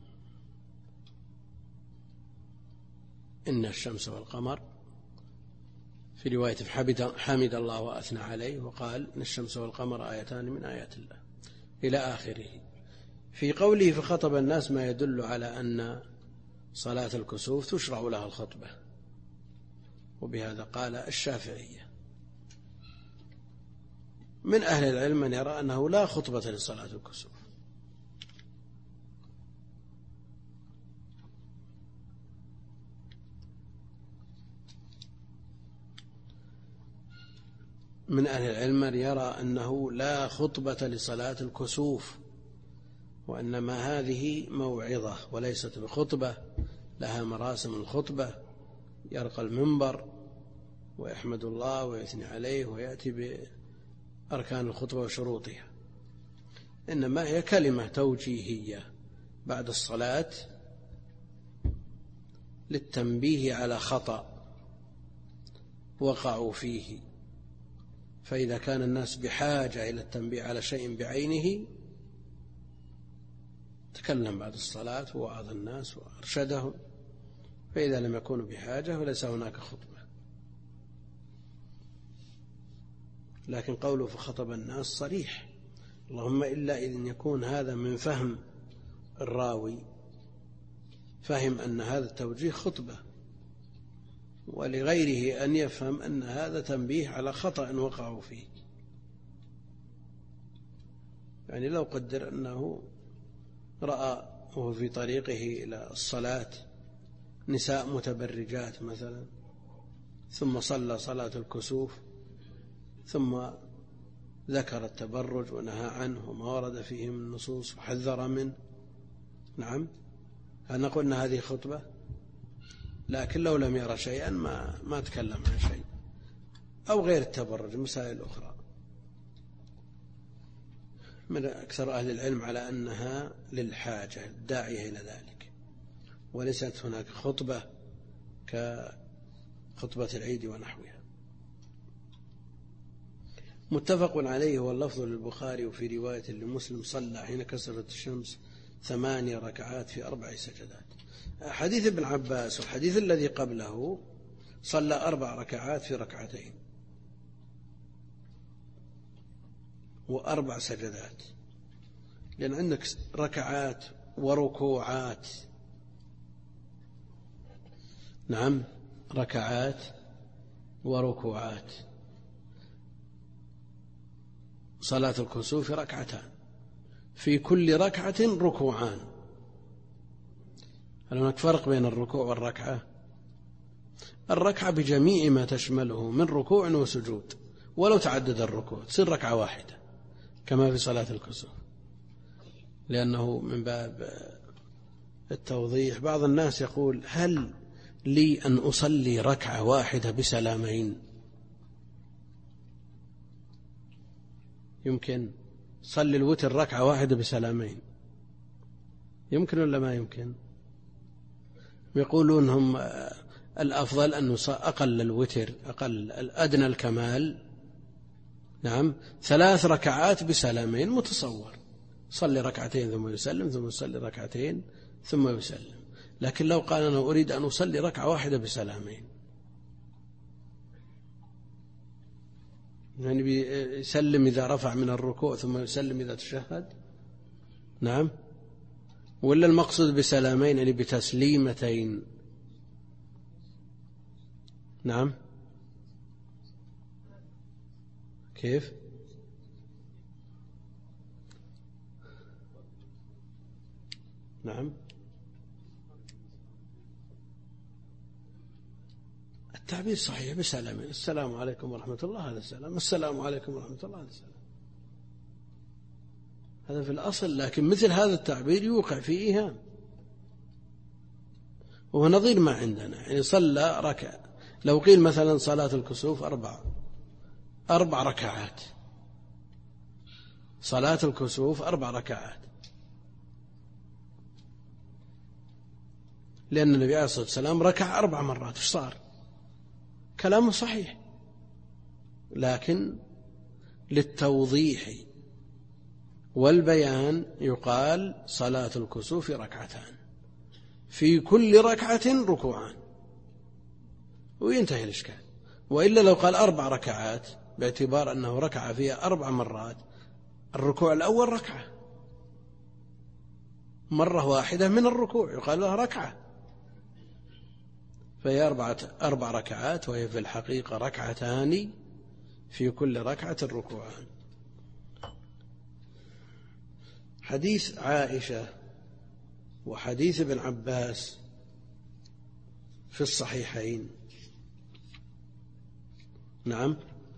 إن الشمس والقمر، في رواية حمد الله وأثنى عليه وقال إن الشمس والقمر آيتان من آيات الله إلى آخره. في قوله فخطب الناس ما يدل على أن صلاة الكسوف تشرع لها الخطبة، وبهذا قال الشافعية. من أهل العلم من يرى أنه لا خطبة لصلاة الكسوف، من أهل العلم من يرى أنه لا خطبة لصلاة الكسوف، وإنما هذه موعظة وليست بخطبة، لها مراسم الخطبة، يرقى المنبر ويحمد الله ويثني عليه ويأتي بأركان الخطبة وشروطها، إنما هي كلمة توجيهية بعد الصلاة للتنبيه على خطأ وقعوا فيه، فإذا كان الناس بحاجة إلى التنبيه على شيء بعينه تكلم بعد الصلاة ووعظ الناس وأرشدهم، فإذا لم يكونوا بحاجة فليس هناك خطبة. لكن قوله فخطب الناس صريح، اللهم إلا إذن يكون هذا من فهم الراوي، فهم أن هذا التوجيه خطبة، ولغيره أن يفهم أن هذا تنبيه على خطأ وقعوا فيه. يعني لو قدر أنه رأى وهو في طريقه إلى الصلاة نساء متبرجات مثلا، ثم صلى صلاة الكسوف ثم ذكر التبرج ونهى عنه وما ورد فيه من النصوص وحذر منه، نعم، هل نقول أن هذه خطبة؟ لكن لو لم يرى شيئا ما تكلم عن شيء، أو غير التبرج، مسائل أخرى. من أكثر أهل العلم على أنها للحاجة الداعية إلى ذلك، وليست هناك خطبة كخطبة العيد ونحوها. متفق عليه واللفظ للبخاري، وفي رواية لمسلم صلى حين كسرت الشمس 8 ركعات في 4 سجدات. حديث ابن عباس والحديث الذي قبله صلى 4 ركعات في 2 ركعتين و4 سجدات، لأن عندك ركعات وركوعات، نعم، ركعات وركوعات. صلاة الكسوف 2 ركعتان، في كل ركعة ركوعان. هل هناك فرق بين الركوع والركعة؟ الركعة بجميع ما تشمله من ركوع وسجود، ولو تعدد الركوع تصير ركعة واحدة كما في صلاة الكسوف، لأنه من باب التوضيح. بعض الناس يقول هل لي أن أصلي ركعة واحدة بسلامين؟ يمكن صلي الوتر 1 ركعة بسلامين، يمكن ولا ما يمكن؟ يقولون هم الأفضل أنه أقل الوتر، أقل أدنى الكمال، نعم، 3 ركعات بسلامين متصور، صلي ركعتين ثم يسلم، ثم يصلي ركعتين ثم يسلم. لكن لو قال أنا أريد أن أصلي ركعة واحدة بسلامين، يعني يسلم إذا رفع من الركوع ثم يسلم إذا تشهد، نعم، ولا المقصود بسلامين يعني بتسليمتين؟ نعم، كيف؟ نعم، التعبير صحيح بسلامين، السلام عليكم ورحمة الله هذا السلام، السلام عليكم ورحمة الله هذا السلام، هذا في الأصل. لكن مثل هذا التعبير يوقع فيه إيهام، وهو نظير ما عندنا. يعني صلى ركعة، لو قيل مثلا صلاة الكسوف 4 ركعات، صلاة الكسوف 4 ركعات، لأن النبي عليه الصلاة والسلام ركع 4 مرات، إيش صار؟ كلامه صحيح، لكن للتوضيح والبيان يقال صلاة الكسوف 2 ركعتان، في كل ركعة ركوعان، وينتهي الإشكال. وإلا لو قال 4 ركعات باعتبار أنه ركع فيها 4 مرات، الركوع الأول ركعة، مرة واحدة من الركوع يقال لها ركعة، فهي 4 ركعات، وهي في الحقيقة ركعتان، في كل ركعة ركوعان. حديث عائشة وحديث ابن عباس في الصحيحين، نعم،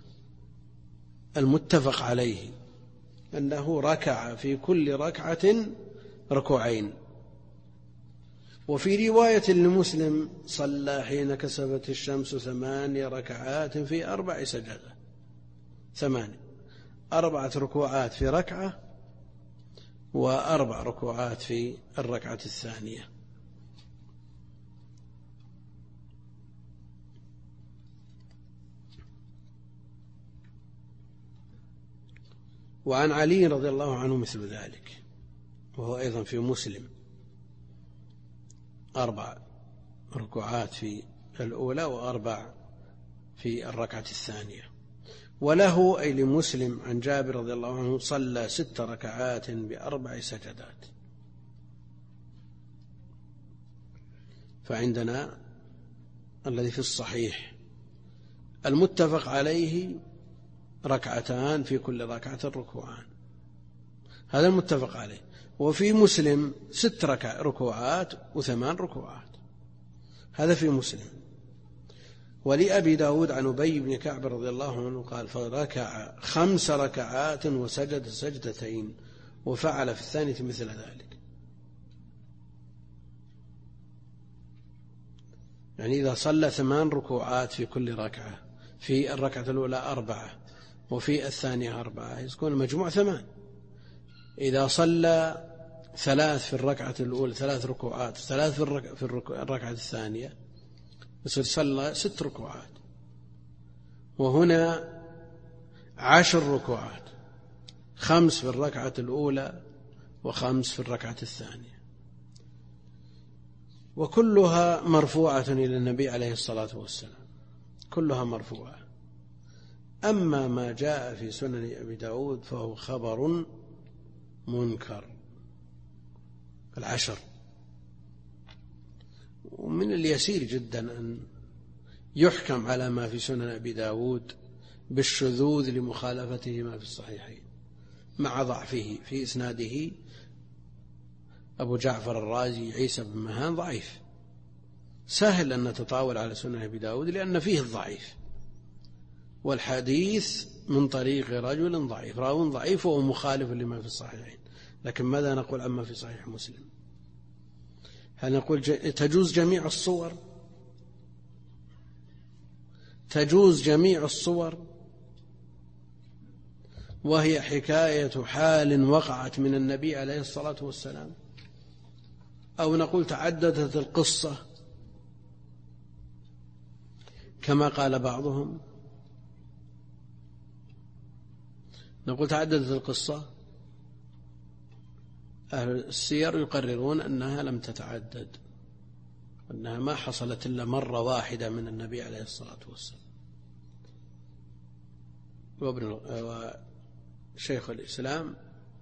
المتفق عليه أنه ركع في كل ركعة ركوعين. وفي رواية لمسلم صلى حين كسفت الشمس 8 ركعات في 4 سجدات، 4 ركوعات في ركعة، و4 ركوعات في الركعة الثانية. وعن علي رضي الله عنه مثل ذلك، وهو أيضا في مسلم، 4 ركوعات في الأولى و4 في الركعة الثانية. وله أي لمسلم عن جابر رضي الله عنه صلى 6 ركعات ب4 سجدات. فعندنا الذي في الصحيح المتفق عليه 2 ركعتان في كل ركعة ركوعان، هذا المتفق عليه. وفي مسلم 6 ركوعات و8 ركوعات، هذا في مسلم. ولأبي داود عن أبي بن كعب رضي الله عنه قال فركع 5 ركعات وسجد 2 سجدتين، وفعل في الثانية مثل ذلك. يعني إذا صلى 8 ركوعات في كل ركعة، في الركعة الأولى 4 وفي الثانية 4، يكون المجموع 8. إذا صلى 3 في الركعة الأولى 3 ركوعات، 3 في الركعة الثانية، يصير صلى 6 ركوعات. وهنا 10 ركوعات، 5 في الركعة الأولى و5 في الركعة الثانية، وكلها مرفوعة إلى النبي عليه الصلاة والسلام، كلها مرفوعة. أما ما جاء في سنن أبي داود فهو خبر منكر، 10. ومن اليسير جدا أن يحكم على ما في سنن أبي داود بالشذوذ لمخالفته ما في الصحيحين، مع ضعفه في إسناده أبو جعفر الرازي عيسى بن مهان ضعيف، سهل أن نتطاول على سنن أبي داود لأن فيه الضعيف، والحديث من طريق رجل ضعيف، راو ضعيف وهو مخالف لما في الصحيحين. لكن ماذا نقول عما في صحيح مسلم؟ هل نقول تجوز جميع الصور؟ تجوز جميع الصور وهي حكاية حال وقعت من النبي عليه الصلاة والسلام؟ أو نقول تعددت القصة كما قال بعضهم. نقول تعددت القصة، أهل السير يقررون أنها لم تتعدد، أنها ما حصلت إلا مرة واحدة من النبي عليه الصلاة والسلام. وشيخ الإسلام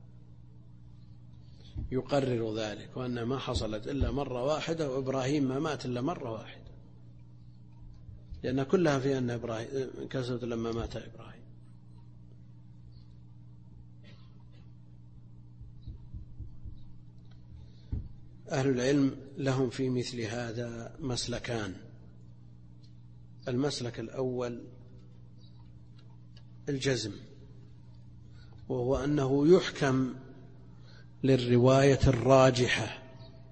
يقرر ذلك، وأنها ما حصلت إلا مرة واحدة، وإبراهيم ما مات إلا مرة واحدة، لأن كلها في أن إبراهيم انكسرت لما مات إبراهيم. أهل العلم لهم في مثل هذا مسلكان. المسلك الأول الجزم، وهو أنه يحكم للرواية الراجحة،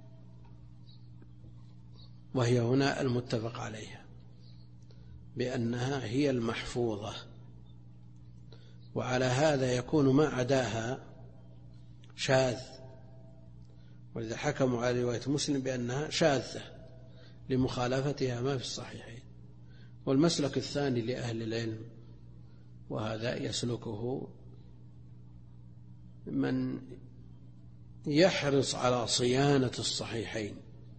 وهي هنا المتفق عليها، بأنها هي المحفوظة، وعلى هذا يكون ما عداها شاذ، ولذا حكموا على رواية مسلم بأنها شاذة لمخالفتها ما في الصحيحين. والمسلك الثاني لأهل العلم، وهذا يسلكه من يحرص على صيانة الصحيحين،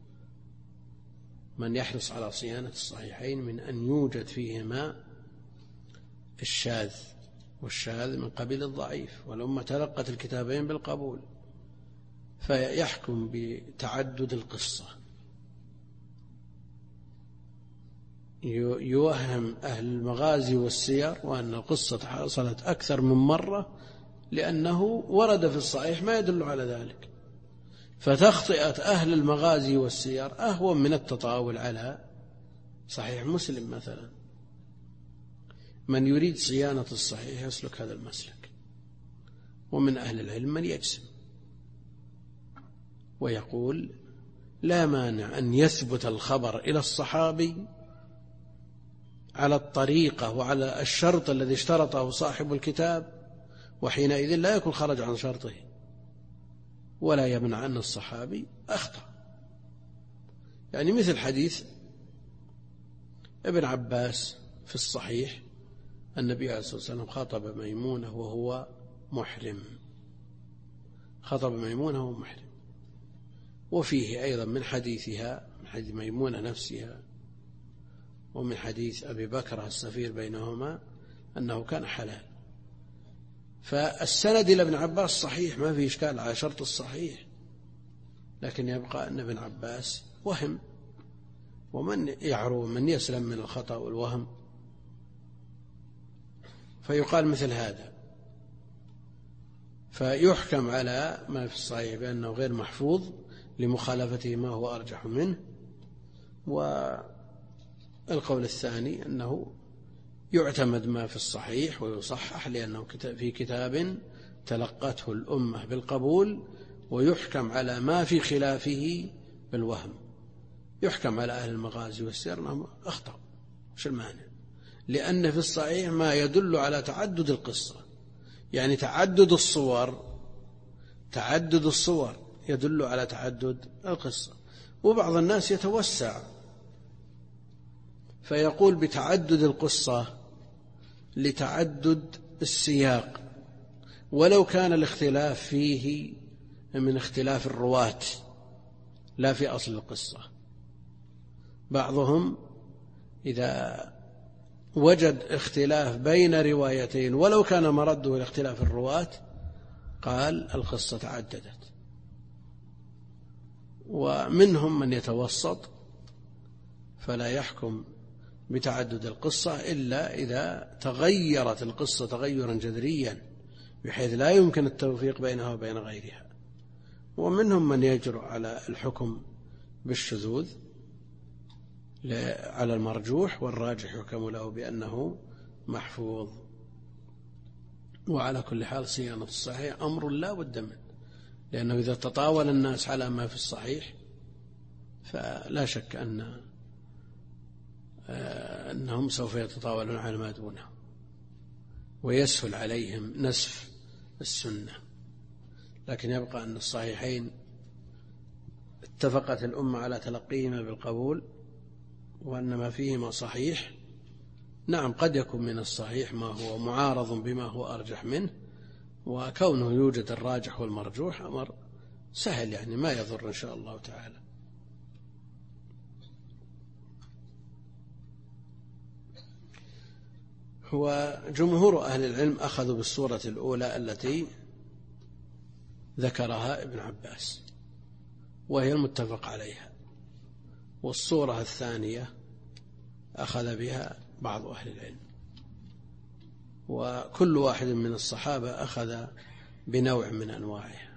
من يحرص على صيانة الصحيحين من أن يوجد فيهما الشاذ، والشاذ من قبيل الضعيف، والأمة تلقت الكتابين بالقبول، فيحكم بتعدد القصة. يوهم أهل المغازي والسير وأن القصة حصلت أكثر من مرة، لأنه ورد في الصحيح ما يدل على ذلك، فتخطئة أهل المغازي والسير أهون من التطاول على صحيح مسلم مثلا. من يريد صيانة الصحيح يسلك هذا المسلك. ومن أهل العلم من يجزم ويقول لا مانع أن يثبت الخبر إلى الصحابي على الطريقة وعلى الشرط الذي اشترطه صاحب الكتاب، وحينئذ لا يكون خرج عن شرطه، ولا يمنع أن الصحابي أخطأ. يعني مثل حديث ابن عباس في الصحيح، النبي عليه الصلاة والسلام خاطب ميمونة وهو محرم، خاطب ميمونة وهو محرم. وفيه أيضا من حديثها، من حديث ميمونة نفسها، ومن حديث أبي بكر السفير بينهما، أنه كان حلال. فالسند إلى ابن عباس صحيح، ما فيه إشكال على شرط الصحيح، لكن يبقى أن ابن عباس وهم، ومن يعرو من يسلم من الخطأ والوهم، فيقال مثل هذا، فيحكم على ما في الصحيح بأنه غير محفوظ لمخالفته ما هو أرجح منه. والقول الثاني أنه يعتمد ما في الصحيح ويصحح، لأنه في كتاب تلقته الأمة بالقبول، ويحكم على ما في خلافه بالوهم. يحكم على أهل المغازي والسير أنهم أخطأوا، مش المانع؟ لأن في الصحيح ما يدل على تعدد القصة، يعني تعدد الصور يدل على تعدد القصة. وبعض الناس يتوسع فيقول بتعدد القصة لتعدد السياق، ولو كان الاختلاف فيه من اختلاف الرواة لا في أصل القصة. بعضهم إذا وجد اختلاف بين روايتين ولو كان مرده إلى اختلاف الرواة قال القصة تعددت. ومنهم من يتوسط فلا يحكم بتعدد القصة إلا إذا تغيرت القصة تغيرا جذريا بحيث لا يمكن التوفيق بينها وبين غيرها. ومنهم من يجرؤ على الحكم بالشذوذ على المرجوح، والراجح يحكم له بأنه محفوظ. وعلى كل حال صيانة الصحيح أمر لا بد منه، لأنه إذا تطاول الناس على ما في الصحيح فلا شك أنهم سوف يتطاولون على ما دونه، ويسهل عليهم نسف السنة. لكن يبقى أن الصحيحين اتفقت الأمة على تلقيهما بالقبول، وأن ما فيهما صحيح، نعم قد يكون من الصحيح ما هو معارض بما هو أرجح منه، وكونه يوجد الراجح والمرجوح أمر سهل يعني ما يضر إن شاء الله تعالى. وجمهور أهل العلم أخذوا بالصورة الأولى التي ذكرها ابن عباس وهي المتفق عليها، والصورة الثانية أخذ بها بعض أهل العلم، وكل واحد من الصحابة أخذ بنوع من أنواعها.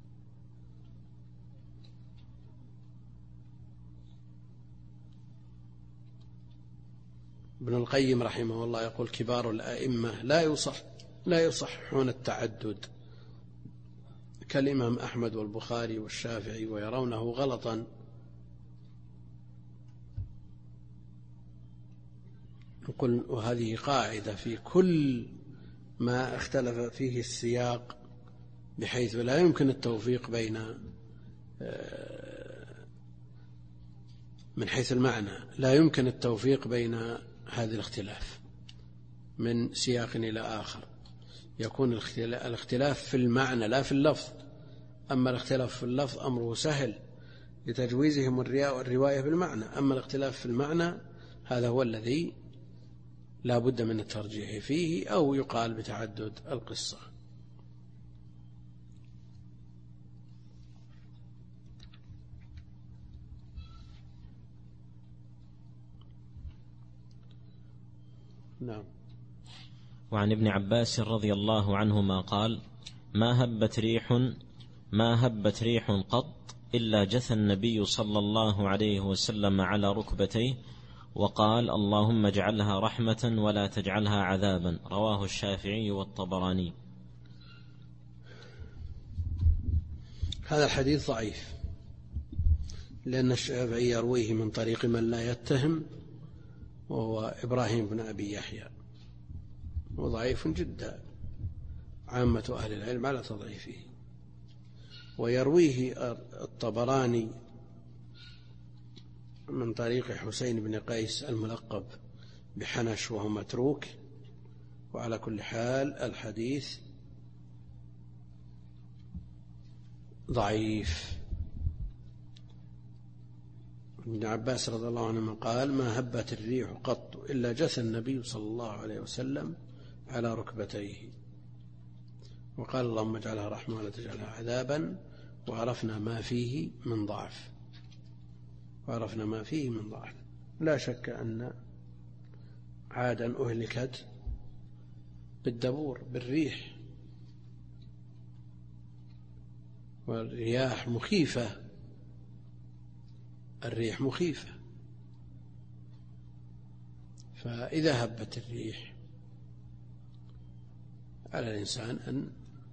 ابن القيم رحمه الله يقول كبار الأئمة لا يصحون التعدد كالإمام أحمد والبخاري والشافعي، ويرونه غلطا. نقول وهذه قاعدة في كل ما اختلف فيه السياق، بحيث لا يمكن التوفيق بين من حيث المعنى لا يمكن التوفيق بين هذا الاختلاف من سياق إلى آخر. يكون الاختلاف في المعنى لا في اللفظ، أما الاختلاف في اللفظ أمره سهل لتجويزهم الرواية بالمعنى، أما الاختلاف في المعنى هذا هو الذي لا بد من الترجيح فيه، أو يقال بتعدد القصة. نعم. وعن ابن عباس رضي الله عنهما قال: ما هبت ريح قط إلا جثى النبي صلى الله عليه وسلم على ركبتيه وقال: اللهم اجعلها رحمة ولا تجعلها عذابا. رواه الشافعي والطبراني. هذا الحديث ضعيف، لأن الشافعي يرويه من طريق من لا يتهم، وهو إبراهيم بن أبي يحيى، وضعيف جدا، عامة أهل العلم على تضعيفه. ويرويه الطبراني من طريق حسين بن قيس الملقب بحنش وهو متروك. وعلى كل حال الحديث ضعيف. ابن عباس رضي الله عنه قال: ما هبت الريح قط إلا جثى النبي صلى الله عليه وسلم على ركبتيه وقال: اللهم اجعلها رحمة ولا تجعلها عذابا. وعرفنا ما فيه من ضعف، لا شك أن عادا أهلكت بالدبور بالريح، والرياح مخيفة، الريح مخيفة. فإذا هبت الريح على الإنسان أن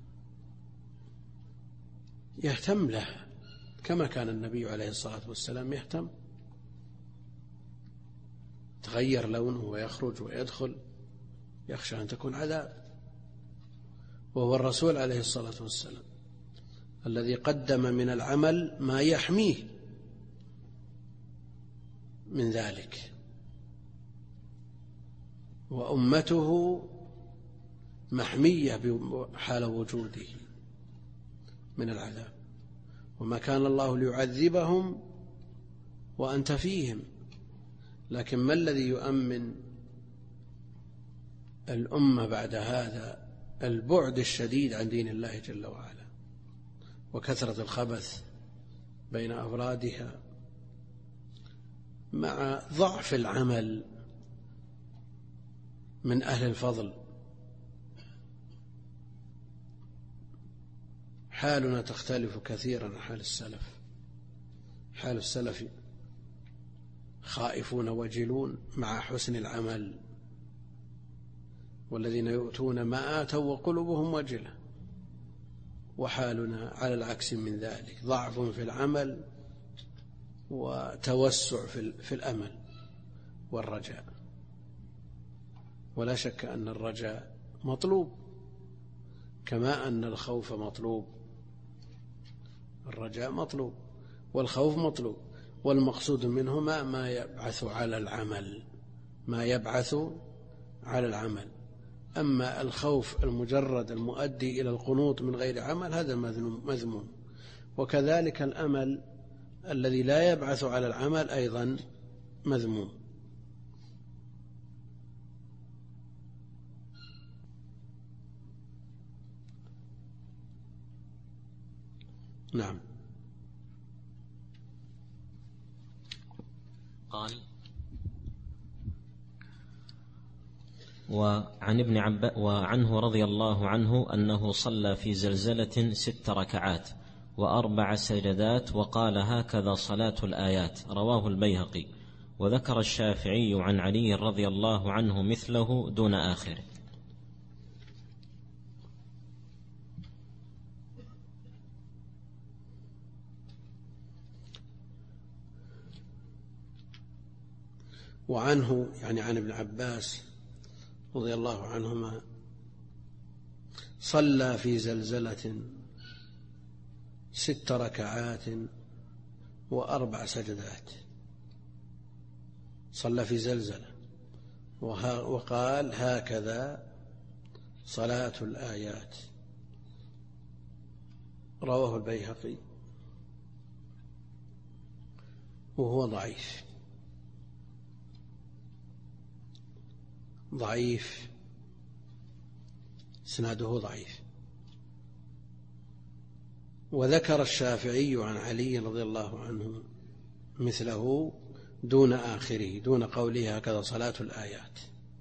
يهتم لها كما كان النبي عليه الصلاة والسلام يهتم. تغير لونه ويخرج ويدخل، يخشى أن تكون عذاب. وهو الرسول عليه الصلاة والسلام الذي قدم من العمل ما يحميه من ذلك، وأمته محمية حال وجوده من العذاب. وما كان الله ليعذبهم وأنت فيهم، لكن ما الذي يؤمن الأمة بعد هذا؟ البعد الشديد عن دين الله جل وعلا، وكثرة الخبث بين أفرادها، مع ضعف العمل من أهل الفضل. حالنا تختلف كثيرا عن حال السلف. حال السلف خائفون وجلون مع حسن العمل، والذين يؤتون ما آتوا وقلوبهم وجلة. وحالنا على العكس من ذلك، ضعف في العمل وتوسع في الأمل والرجاء. ولا شك أن الرجاء مطلوب كما أن الخوف مطلوب. الرجاء مطلوب والخوف مطلوب، والمقصود منهما ما يبعث على العمل، ما يبعث على العمل. أما الخوف المجرد المؤدي إلى القنوط من غير عمل هذا مذموم. وكذلك الأمل الذي لا يبعث على العمل أيضا مذموم. نعم. قال: وعنه رضي الله عنه أنه صلى في زلزلة 6 ركعات و4 سجدات وقال: هكذا صلاة الآيات. رواه البيهقي. وذكر الشافعي عن علي رضي الله عنه مثله دون آخره. وعنه يعني عن ابن عباس رضي الله عنهما صلى في زلزلة 6 ركعات و4 سجدات. صلى في زلزلة وقال: هكذا صلاة الآيات. رواه البيهقي وهو ضعيف، اسناده ضعيف. وذكر الشافعي عن علي رضي الله عنه مثله دون آخره، دون قوله هكذا صلاة الآيات.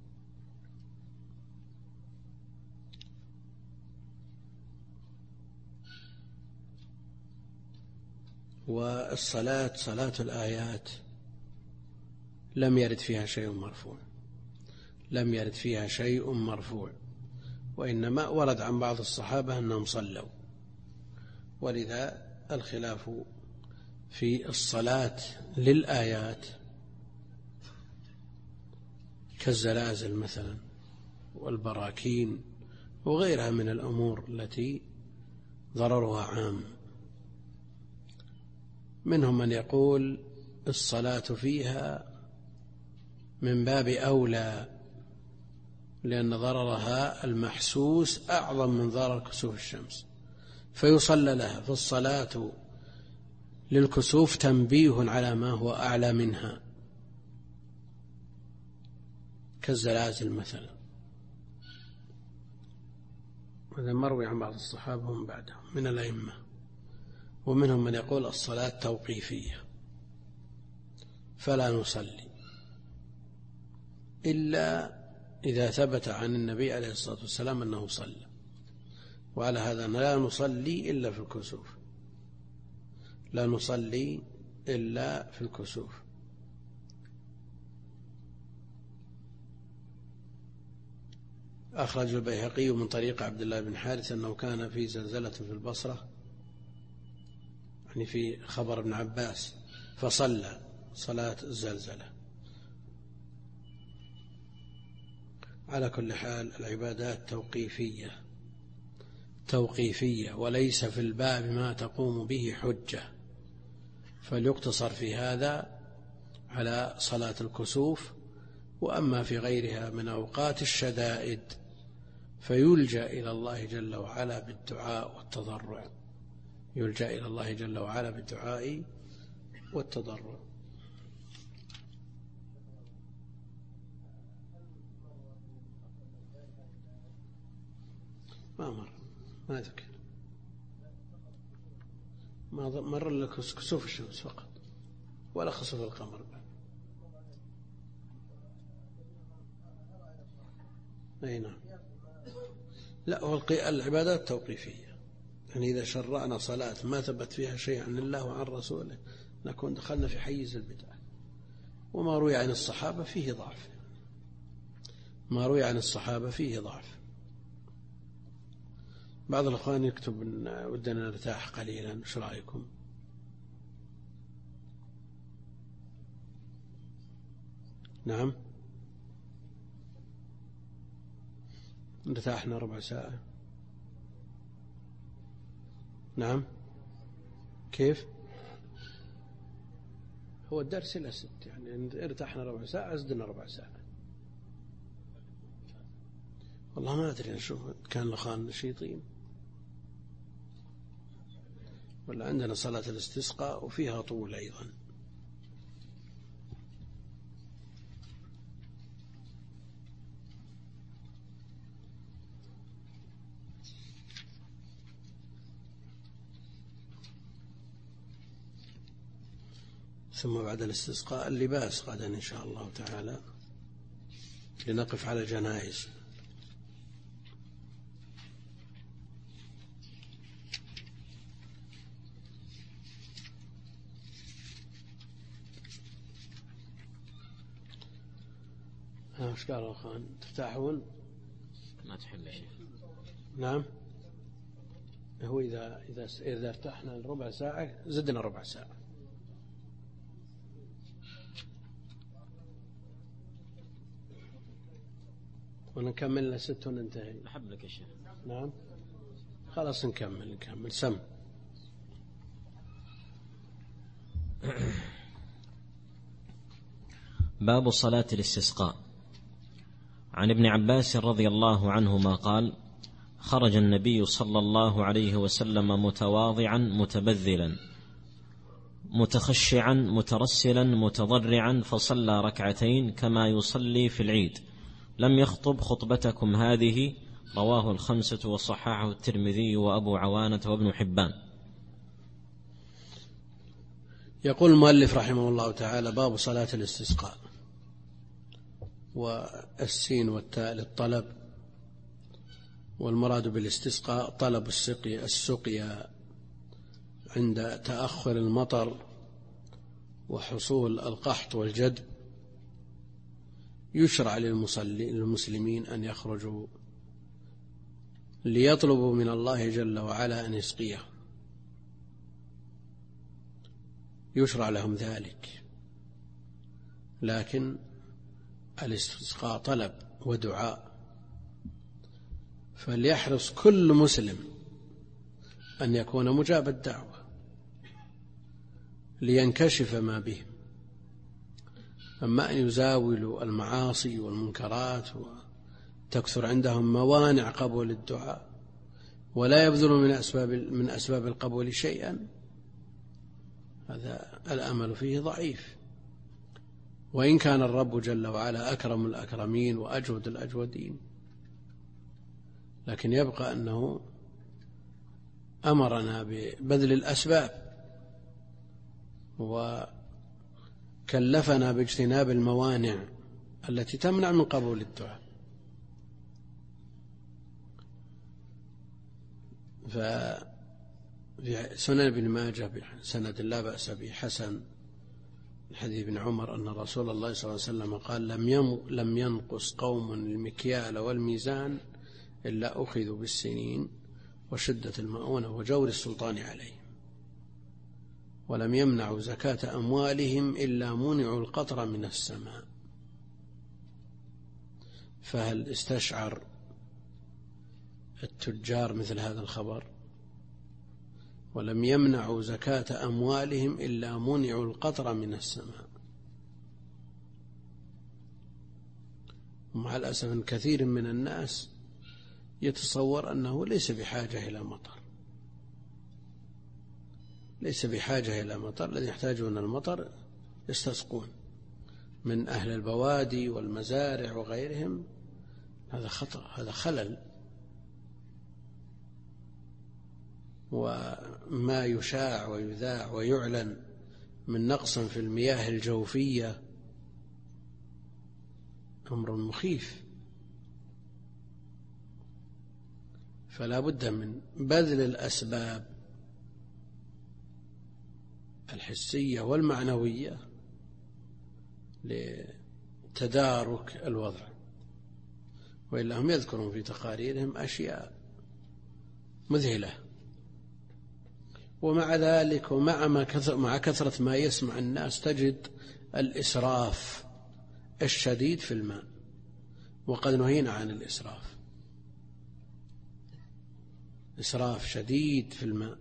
والصلاة صلاة الآيات لم يرد فيها شيء مرفوع، وإنما ورد عن بعض الصحابة أنهم صلوا. ولذا الخلاف في الصلاة للآيات كالزلازل مثلا والبراكين وغيرها من الأمور التي ضررها عام. منهم من يقول الصلاة فيها من باب أولى، لأن ضررها المحسوس أعظم من ضرر كسوف الشمس، فيصلى لها. فالصلاة للكسوف تنبيه على ما هو أعلى منها كالزلازل مثلا. هذا مروي عن بعض الصحابة ومن بعدهم من الأئمة. ومنهم من يقول الصلاة توقيفية فلا نصلي إلا إذا ثبت عن النبي عليه الصلاة والسلام أنه صلى. وعلى هذا لا نصلي إلا في الكسوف، لا نصلي إلا في الكسوف. أخرج البيهقي من طريق عبد الله بن حارث أنه كان في زلزلة في البصرة، يعني في خبر ابن عباس، فصلى صلاة الزلزلة. على كل حال العبادات توقيفية وليس في الباب ما تقوم به حجة، فليقتصر في هذا على صلاة الكسوف. وأما في غيرها من أوقات الشدائد فيلجأ إلى الله جل وعلا بالدعاء والتضرع، يلجأ إلى الله جل وعلا بالدعاء والتضرع. ما ذكر، ما مر لك كسوف الشمس فقط ولا خسوف القمر. أي نعم. لا، العبادات توقيفية، يعني إذا شرعنا صلاة ما ثبت فيها شيء عن الله وعن رسوله نكون دخلنا في حيز البدعة. وما روي عن الصحابة فيه ضعف، بعض الأخوان يكتب ودنا نرتاح قليلا، ايش رأيكم؟ نعم، ارتاحنا 4 ساعة. نعم، كيف؟ هو الدرس إلى 6، يعني ارتاحنا 4 ساعة أزدنا 4 ساعة. والله ما أدري، نشوف كان الأخوان نشيطين ولا عندنا صلاة الاستسقاء وفيها طول أيضا. ثم بعد الاستسقاء اللباس غدا إن شاء الله تعالى لنقف على الجنائز. ايش قالوا خان؟ تفتحون؟ ما تحل شيء. نعم. هو إذا ارتحنا الربع ساعة زدنا ربع ساعة. ونكمل 6 وننتهي. أحب لك يا شيخ. نعم خلاص نكمل سم. باب صلاة الاستسقاء. عن ابن عباس رضي الله عنهما قال: خرج النبي صلى الله عليه وسلم متواضعا متبذلا متخشعا مترسلا متضرعا فصلى ركعتين كما يصلي في العيد، لم يخطب خطبتكم هذه. رواه 5 وصححه الترمذي وأبو عوانة وابن حبان. يقول المؤلف رحمه الله تعالى: باب صلاة الاستسقاء. والسين والتاء للطلب، والمراد بالاستسقاء طلب السقيا عند تأخر المطر وحصول القحط والجدب. يشرع للمسلمين أن يخرجوا ليطلبوا من الله جل وعلا أن يسقيه، يشرع لهم ذلك، لكن الاستسقاء طلب ودعاء، فليحرص كل مسلم أن يكون مجاب الدعوة لينكشف ما به. أما أن يزاولوا المعاصي والمنكرات وتكثر عندهم موانع قبول الدعاء ولا يبذلوا من أسباب القبول شيئا، هذا الأمل فيه ضعيف. وإن كان الرب جل وعلا أكرم الأكرمين وأجود الأجودين، لكن يبقى أنه أمرنا ببذل الأسباب وكلفنا باجتناب الموانع التي تمنع من قبول الدعاء. ففي سنن ابن ماجه بسند لا بأس به حسن حديث ابن عمر أن رسول الله صلى الله عليه وسلم قال: لم ينقص قوم المكيال والميزان إلا أخذوا بالسنين وشدة المؤونة وجور السلطان عليهم، ولم يمنعوا زكاة أموالهم إلا منعوا القطر من السماء. فهل استشعر التجار مثل هذا الخبر؟ ولم يمنعوا زكاة أموالهم إلا منعوا القطر من السماء. ومع الأسف كثير من الناس يتصور أنه ليس بحاجة إلى مطر، ليس بحاجة إلى مطر، الذين يحتاجون المطر يستسقون من أهل البوادي والمزارع وغيرهم. هذا خطأ، هذا خلل. وما يشاع ويذاع ويعلن من نقص في المياه الجوفية أمر مخيف، فلا بد من بذل الأسباب الحسية والمعنوية لتدارك الوضع، وإلا هم يذكرون في تقاريرهم أشياء مذهلة. ومع ذلك مع كثرة ما يسمع الناس تجد الإسراف الشديد في الماء، وقد نهينا عن الإسراف، إسراف شديد في الماء.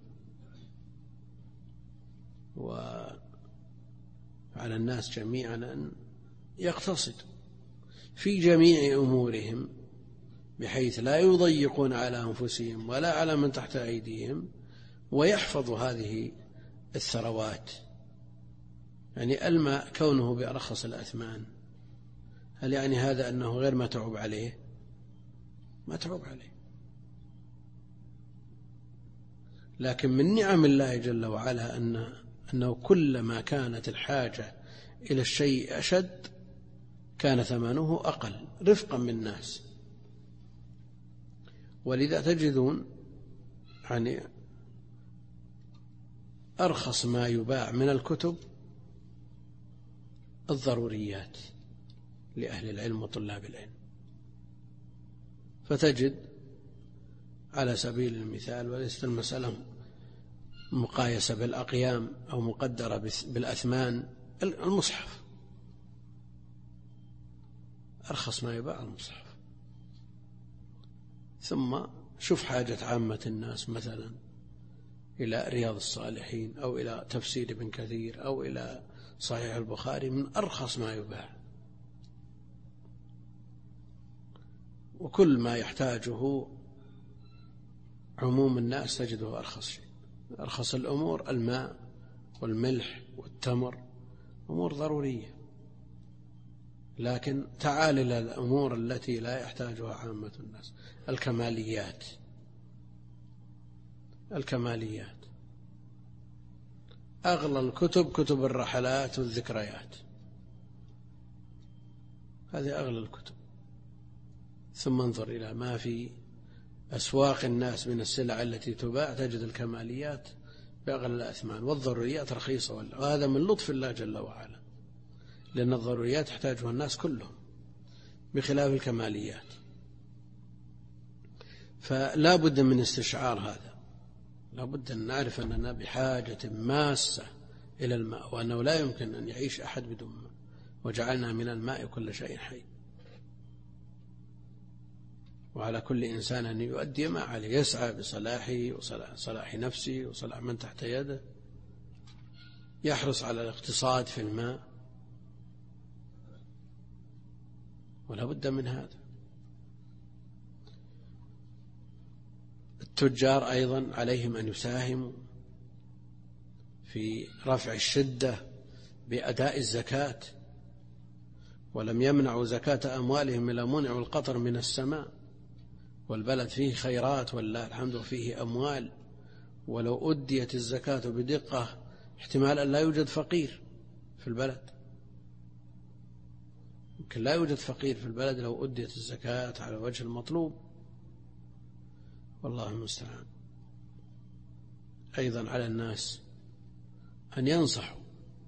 وعلى الناس جميعا أن يقتصدوا في جميع أمورهم بحيث لا يضيقون على أنفسهم ولا على من تحت أيديهم، ويحفظوا هذه الثروات. يعني الماء كونه بأرخص الأثمان، هل يعني هذا أنه غير متعوب عليه؟ ما تعوب عليه، لكن من نعم الله جل وعلا أنه كلما كانت الحاجة إلى الشيء أشد كان ثمنه أقل رفقا بالناس. ولذا تجدون يعني أرخص ما يباع من الكتب الضروريات لأهل العلم وطلاب العلم. فتجد على سبيل المثال، وليست المسألة مقايسة بالأقيام أو مقدرة بالأثمان، المصحف أرخص ما يباع المصحف. ثم شوف حاجة عامة الناس مثلا إلى رياض الصالحين أو إلى تفسير ابن كثير أو إلى صحيح البخاري، من أرخص ما يباع. وكل ما يحتاجه عموم الناس تجده أرخص شيء. أرخص الأمور الماء والملح والتمر، أمور ضرورية. لكن تعال إلى الأمور التي لا يحتاجها عامة الناس، الكماليات. أغلى الكتب كتب الرحلات والذكريات، هذه أغلى الكتب. ثم انظر إلى ما في أسواق الناس من السلع التي تباع، تجد الكماليات بأغلى الأثمان والضروريات رخيصة. وهذا من لطف الله جل وعلا، لأن الضروريات يحتاجها الناس كلهم بخلاف الكماليات. فلا بد من استشعار هذا، لا بد أن نعرف أننا بحاجة ماسة إلى الماء، وأنه لا يمكن أن يعيش أحد بدون ماء، وجعلنا من الماء كل شيء حي. وعلى كل إنسان أن يؤدي ما عليه، يسعى بصلاحه وصلاح نفسه وصلاح من تحت يده، يحرص على الاقتصاد في الماء، ولا بد من هذا. التجار أيضا عليهم أن يساهموا في رفع الشدة بأداء الزكاة، ولم يمنعوا زكاة أموالهم إلا منعوا القطر من السماء. والبلد فيه خيرات والله الحمد، فيه أموال، ولو أديت الزكاة بدقة احتمال أن لا يوجد فقير في البلد. يمكن لا يوجد فقير في البلد لو أديت الزكاة على وجه المطلوب، والله المستعان. أيضا على الناس أن ينصحوا.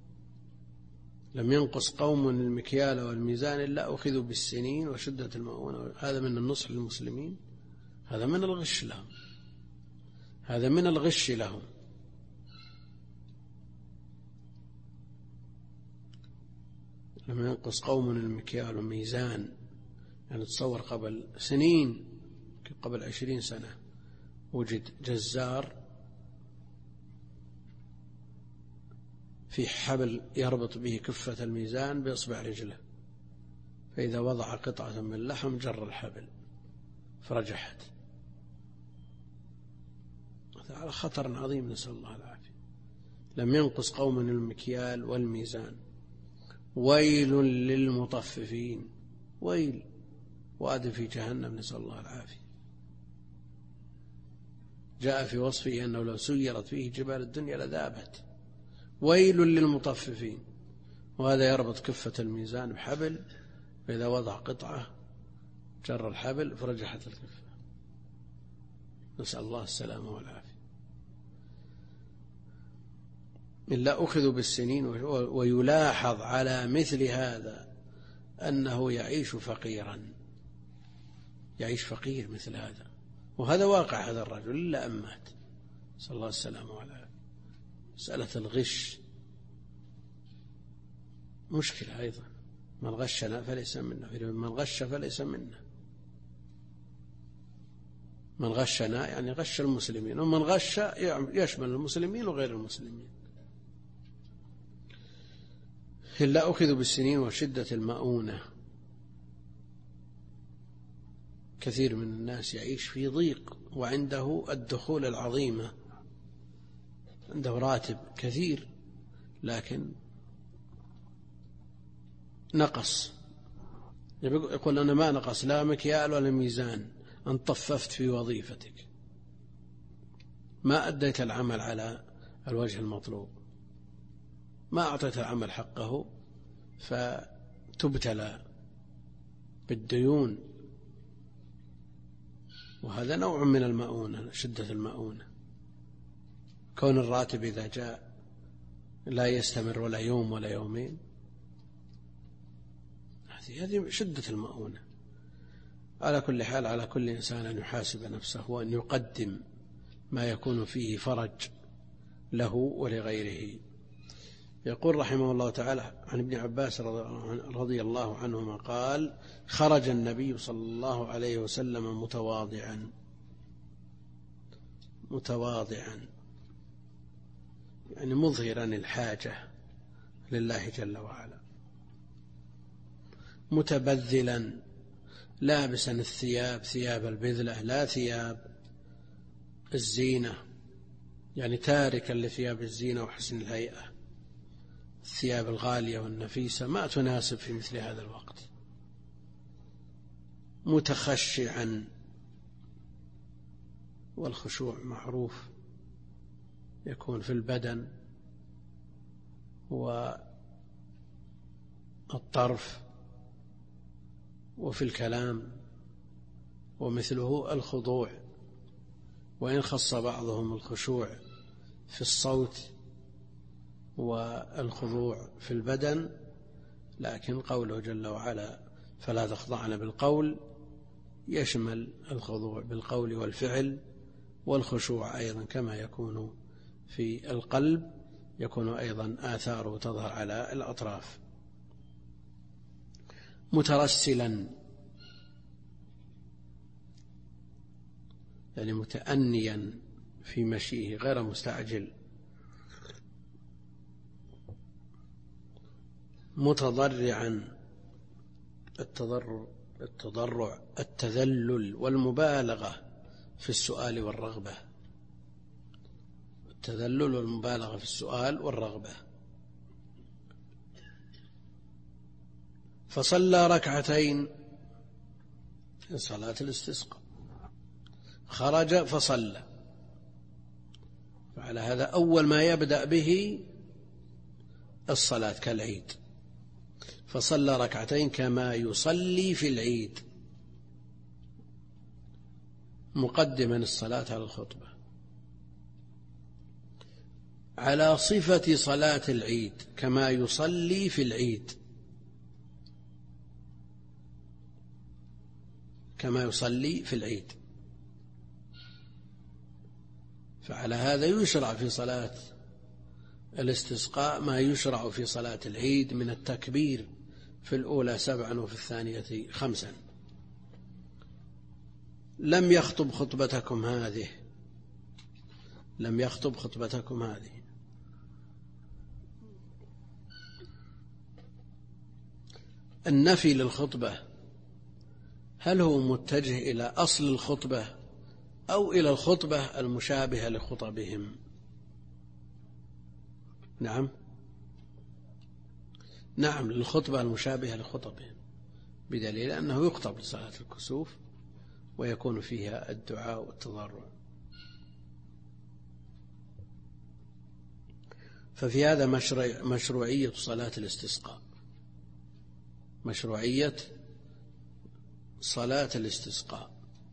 لم ينقص قوم المكيال والميزان إلا أخذوا بالسنين وشدة المؤونة. هذا من النصح للمسلمين، هذا من الغش لهم، هذا من الغش لهم. لم ينقص قوم المكيال والميزان، يعني تصور قبل سنين، قبل 20 سنة وجد جزار في حبل يربط به كفة الميزان بإصبع رجله، فإذا وضع قطعة من لحم جر الحبل فرجحت. هذا على خطر عظيم، نسأل الله العافية. لم ينقص قوم المكيال والميزان. ويل للمطففين، ويل واد في جهنم، نسأل الله العافية. جاء في وصفه أنه لو سيرت فيه جبال الدنيا لذابت. ويل للمطففين. وهذا يربط كفة الميزان بحبل، فإذا وضع قطعة جر الحبل فرجحت الكفة، نسأل الله السلامة والعافية. إلا أخذوا بالسنين. ويلاحظ على مثل هذا أنه يعيش فقيرا، يعيش فقير مثل هذا، وهذا واقع هذا الرجل إلا أن مات، نسأل الله السلامة والعافية. مسألة الغش مشكلة أيضا. من غشنا فليس منا، من غش فليس منا. من غشنا يعني غش المسلمين، ومن غش يشمل المسلمين وغير المسلمين. إلا أخذوا بالسنين وشدة المؤونة. كثير من الناس يعيش في ضيق وعنده الدخول العظيمة، عنده راتب كثير لكن نقص. يقول أنا ما نقص لا مكيال ولا ميزان، أن طففت في وظيفتك، ما أديت العمل على الوجه المطلوب، ما أعطيت العمل حقه، فتبتلى بالديون. وهذا نوع من المؤونة، شدة المؤونة، كون الراتب إذا جاء لا يستمر ولا يوم ولا يومين، هذه شدة المؤونة. على كل حال، على كل إنسان أن يحاسب نفسه وأن يقدم ما يكون فيه فرج له ولغيره. يقول رحمه الله تعالى عن ابن عباس رضي الله عنهما قال: خرج النبي صلى الله عليه وسلم متواضعا يعني مظهرا الحاجة لله جل وعلا، متبذلا لابسا الثياب ثياب البذلة لا ثياب الزينة، يعني تاركا لثياب الزينة وحسن الهيئة، الثياب الغالية والنفيسة ما تناسب في مثل هذا الوقت. متخشعا، والخشوع معروف يكون في البدن والطرف وفي الكلام، ومثله الخضوع، وإن خص بعضهم الخشوع في الصوت والخضوع في البدن، لكن قوله جل وعلا فلا تخضعن بالقول يشمل الخضوع بالقول والفعل، والخشوع أيضا كما يكون في القلب يكون أيضا آثاره تظهر على الأطراف. مترسلا يعني متأنيا في مشيه غير مستعجل. متضرعا، التضرع التذلل والمبالغة في السؤال والرغبة، التذلل والمبالغة في السؤال والرغبة. فصلى ركعتين، صلاة الاستسقاء، خرج فصلى، فعلى هذا أول ما يبدأ به الصلاة كالعيد، فصلى ركعتين كما يصلي في العيد، مقدما الصلاة على الخطبة على صفة صلاة العيد كما يصلي في العيد، كما يصلي في العيد. فعلى هذا يشرع في صلاة الاستسقاء ما يشرع في صلاة العيد من التكبير في الأولى 7 وفي الثانية 5. لم يخطب خطبتكم هذه، لم يخطب خطبتكم هذه. النفي للخطبة هل هو متجه إلى أصل الخطبة أو إلى الخطبة المشابهة لخطبهم؟ نعم للخطبة المشابهة لخطبهم، بدليل أنه يخطب لصلاة الكسوف ويكون فيها الدعاء والتضرع. ففي هذا مشروعية صلاة الاستسقاء، مشروعية صلاة الاستسقاء،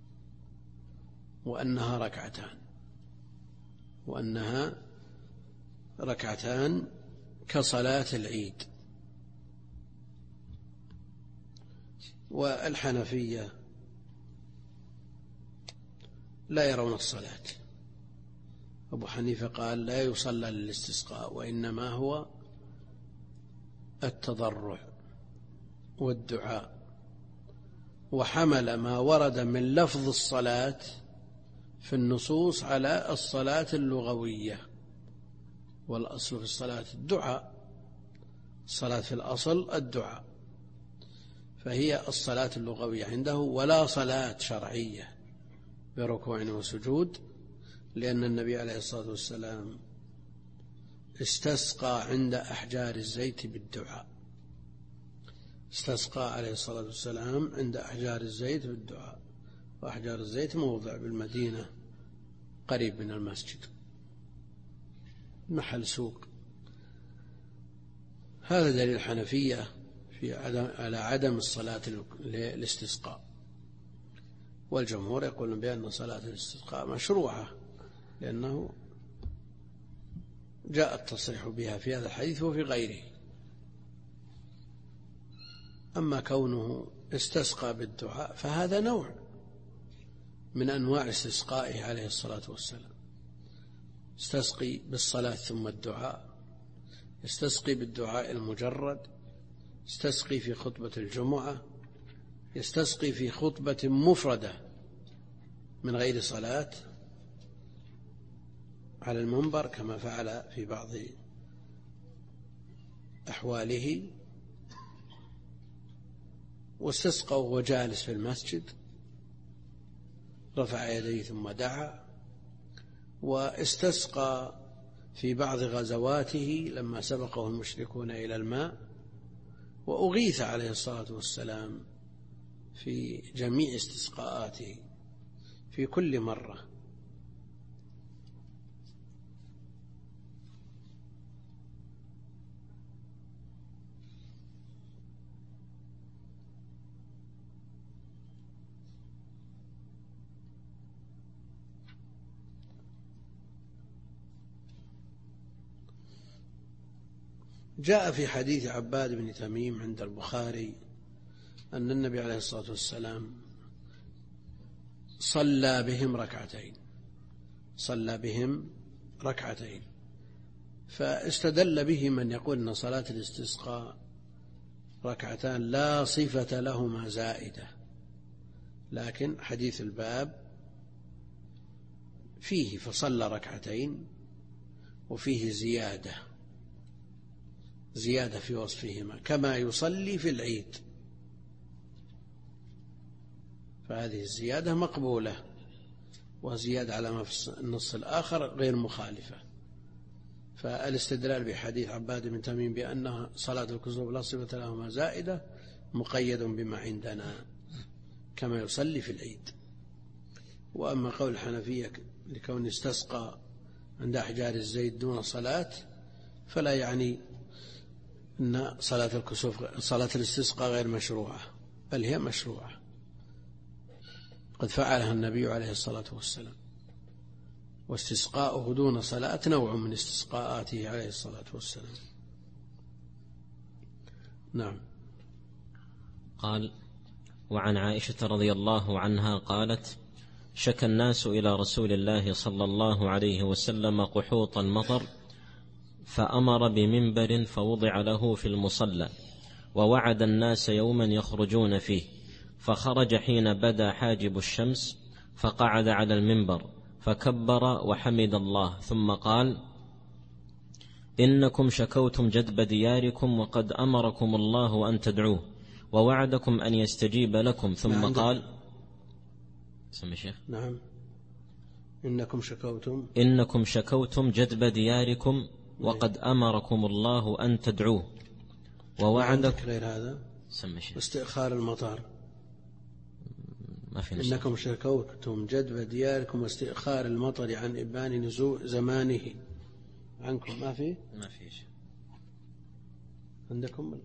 وأنها ركعتان كصلاة العيد. والحنفية لا يرون الصلاة، أبو حنيفة قال لا يصلى للاستسقاء، وإنما هو التضرع والدعاء، وحمل ما ورد من لفظ الصلاة في النصوص على الصلاة اللغوية، والأصل في الصلاة الدعاء، الصلاة في الأصل الدعاء. فهي الصلاة اللغوية عنده، ولا صلاة شرعية بركوع وسجود، لأن النبي عليه الصلاة والسلام استسقى عند أحجار الزيت بالدعاء. استسقى عليه الصلاة والسلام عند أحجار الزيت بالدعاء، وأحجار الزيت موضع بالمدينة قريب من المسجد، محل سوق. هذا دليل الحنفية على عدم الصلاة للاستسقاء، والجمهور يقولون بأن صلاة الاستسقاء مشروعة، لأنه جاء التصريح بها في هذا الحديث وفي غيره. أما كونه استسقى بالدعاء فهذا نوع من أنواع استسقائه عليه الصلاة والسلام. استسقي بالصلاة ثم الدعاء، يستسقي بالدعاء المجرد، يستسقي في خطبة الجمعة، يستسقي في خطبة مفردة من غير صلاة على المنبر كما فعل في بعض أحواله، واستسقى وهو جالس في المسجد، رفع يديه ثم دعا. واستسقى في بعض غزواته لما سبقه المشركون إلى الماء، وأغيث عليه الصلاة والسلام في جميع استسقاءاته في كل مرة. جاء في حديث عباد بن تميم عند البخاري أن النبي عليه الصلاة والسلام صلى بهم ركعتين، فاستدل به من يقول أن صلاة الاستسقاء ركعتان لا صفة لهما زائدة، لكن حديث الباب فيه فصلى ركعتين، وفيه زيادة في وصفهما كما يصلي في العيد، فهذه الزيادة مقبولة، وزيادة على ما في النص الآخر غير مخالفة. فالاستدلال بحديث عباد بن تميم بأن صلاة الكسوف لا صفة لهما زائدة مقيد بما عندنا كما يصلي في العيد. وأما قول الحنفية لكون استسقى عند أحجار الزيت دون صلاة، فلا يعني أن صلاة الكسوف صلاة الاستسقاء غير مشروعة، بل هي مشروعة، قد فعلها النبي عليه الصلاة والسلام، واستسقاؤه دون صلاة نوع من استسقاءاته عليه الصلاة والسلام. نعم. قال: وعن عائشة رضي الله عنها قالت: شكى الناس إلى رسول الله صلى الله عليه وسلم قحوط المطر، فأمر بمنبر فوضع له في المصلى، ووعد الناس يوما يخرجون فيه، فخرج حين بدا حاجب الشمس، فقعد على المنبر فكبر وحمد الله، ثم قال: إنكم شكوتم جدب دياركم، وقد أمركم الله أن تدعوه، ووعدكم أن يستجيب لكم، ثم قال: سمي شيخ. نعم. إنكم شكوتم جدب دياركم، وقد أمركم الله أن تدعوه، ووعدكم. غير هذا سمي شيخ. واستئخار المطر ما في. إنكم شكوتم جدب دياركم واستئخار المطر عن إبان نزول زمانه عنكم. ما في شيء عندكم.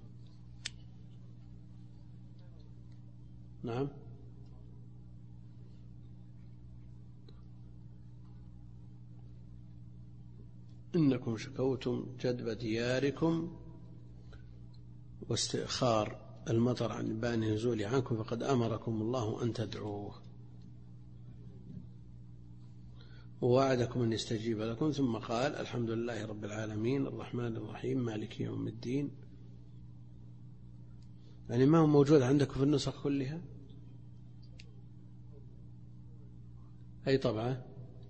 نعم. إنكم شكوتم جدب دياركم واستئخار المطر عن إبان نزول عنكم، فقد أمركم الله أن تدعوه، ووعدكم أن يستجيب لكم، ثم قال: الحمد لله رب العالمين الرحمن الرحيم مالك يوم الدين. يعني ما هو موجود عندكم في النسخ كلها؟ أي طبعة؟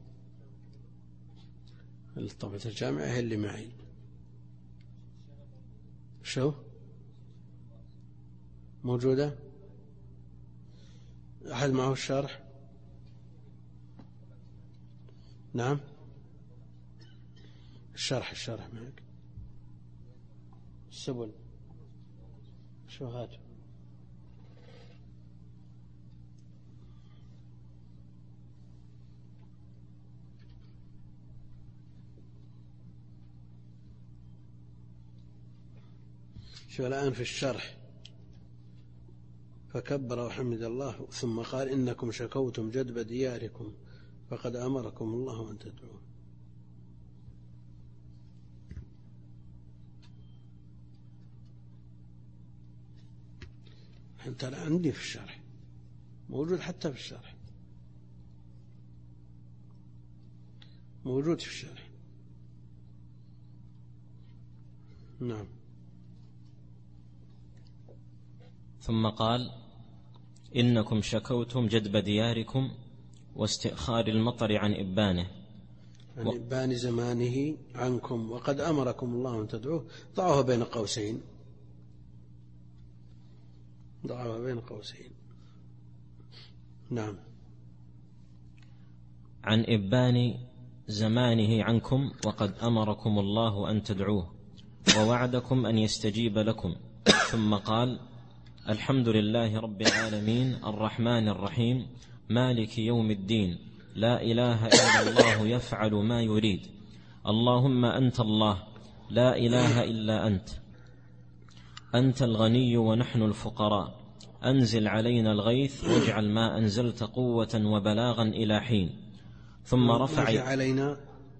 الطبعة الجامعة هي اللي معي. شو؟ موجودة؟ أحد معه الشرح؟ نعم، الشرح معك. السبل شو هاته؟ شو الآن في الشرح: فكبر وحمد الله ثم قال إنكم شكوتم جدب دياركم فقد أمركم الله أن تدعوه. أنت عندي في الشرح موجود، حتى في الشرح موجود في الشرح. نعم. ثم قال إنكم شكوتم جدب دياركم واستئخار المطر عن إبانه، عن إبان زمانه عنكم وقد أمركم الله أن تدعوه. ضعوها بين قوسين، ضعوها بين قوسين. نعم. عن إبان زمانه عنكم وقد أمركم الله أن تدعوه ووعدكم أن يستجيب لكم. ثم قال الحمد لله رب العالمين الرحمن الرحيم مالك يوم الدين لا إله إلا الله يفعل ما يريد. اللهم أنت الله لا إله إلا أنت، أنت الغني ونحن الفقراء، أنزل علينا الغيث واجعل ما أنزلت قوة وبلاغا إلى حين. ثم رفع علينا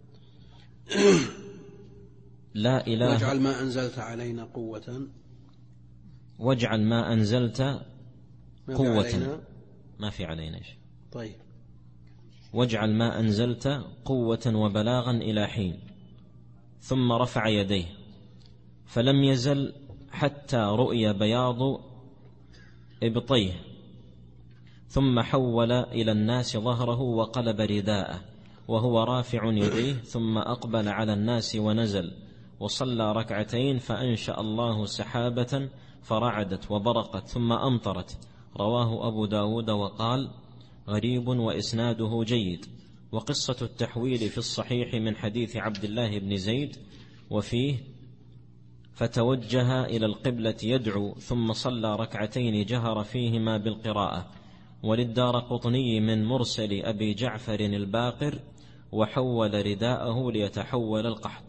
لا إله، واجعل ما أنزلت علينا قوة، واجعل ما أنزلت قوة، ما في علينا شيء. طيب. واجعل ما أنزلت قوة وبلاغا إلى حين. ثم رفع يديه فلم يزل حتى رؤي بياض إبطيه، ثم حول إلى الناس ظهره وقلب رداءه وهو رافع يديه، ثم أقبل على الناس ونزل وصلى ركعتين فأنشأ الله سحابة فرعدت وبرقت ثم أمطرت. رواه أبو داود وقال غريب وإسناده جيد. وقصة التحويل في الصحيح من حديث عبد الله بن زيد، وفيه فتوجه إلى القبلة يدعو ثم صلى ركعتين جهر فيهما بالقراءة. وللدارقطني من مرسل أبي جعفر الباقر وحول رداءه ليتحول القحط.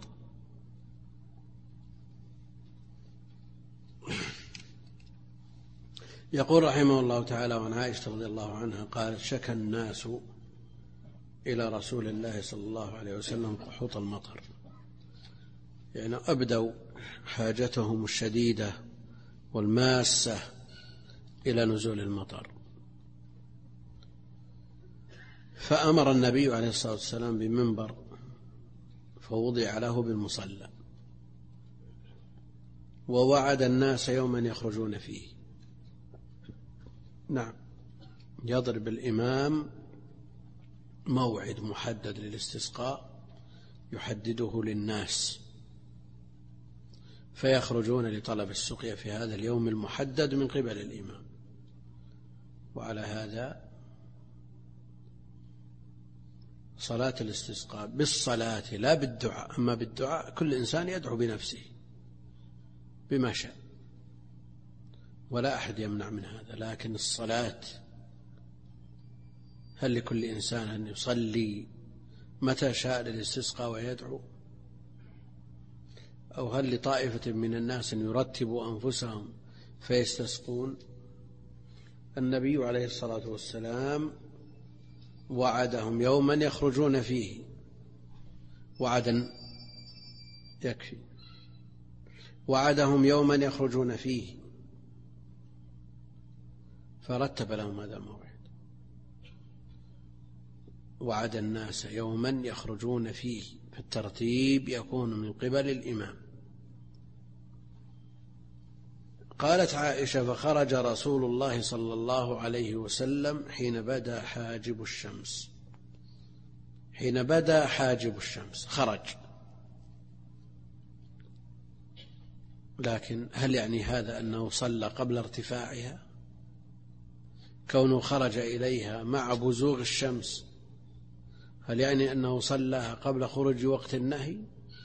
يقول رحمه الله تعالى: وعن عائشة رضي الله عنها قالت: شكى الناس إلى رسول الله صلى الله عليه وسلم قحوط المطر، يعني أبدوا حاجتهم الشديدة والماسة إلى نزول المطر، فأمر النبي عليه الصلاة والسلام بمنبر فوضع له بالمصلى، ووعد الناس يوما يخرجون فيه. نعم، يضرب الإمام موعد محدد للاستسقاء يحدده للناس فيخرجون لطلب السقيا في هذا اليوم المحدد من قبل الإمام. وعلى هذا صلاة الاستسقاء بالصلاة لا بالدعاء. أما بالدعاء كل إنسان يدعو بنفسه بما شاء ولا أحد يمنع من هذا، لكن الصلاة هل لكل إنسان أن يصلي متى شاء للاستسقاء ويدعو؟ أو هل لطائفة من الناس أن يرتبوا أنفسهم فيستسقون؟ النبي عليه الصلاة والسلام وعدهم يوما يخرجون فيه، وعدا يكفي، وعدهم يوما يخرجون فيه فرتب لهم هذا الموعد. وعد الناس يوما يخرجون فيه، فالترتيب يكون من قبل الإمام. قالت عائشة: فخرج رسول الله صلى الله عليه وسلم حين بدا حاجب الشمس. حين بدا حاجب الشمس خرج، لكن هل يعني هذا أنه صلى قبل ارتفاعها؟ كونه خرج إليها مع بزوغ الشمس هل يعني أنه صلىها قبل خروج وقت النهي؟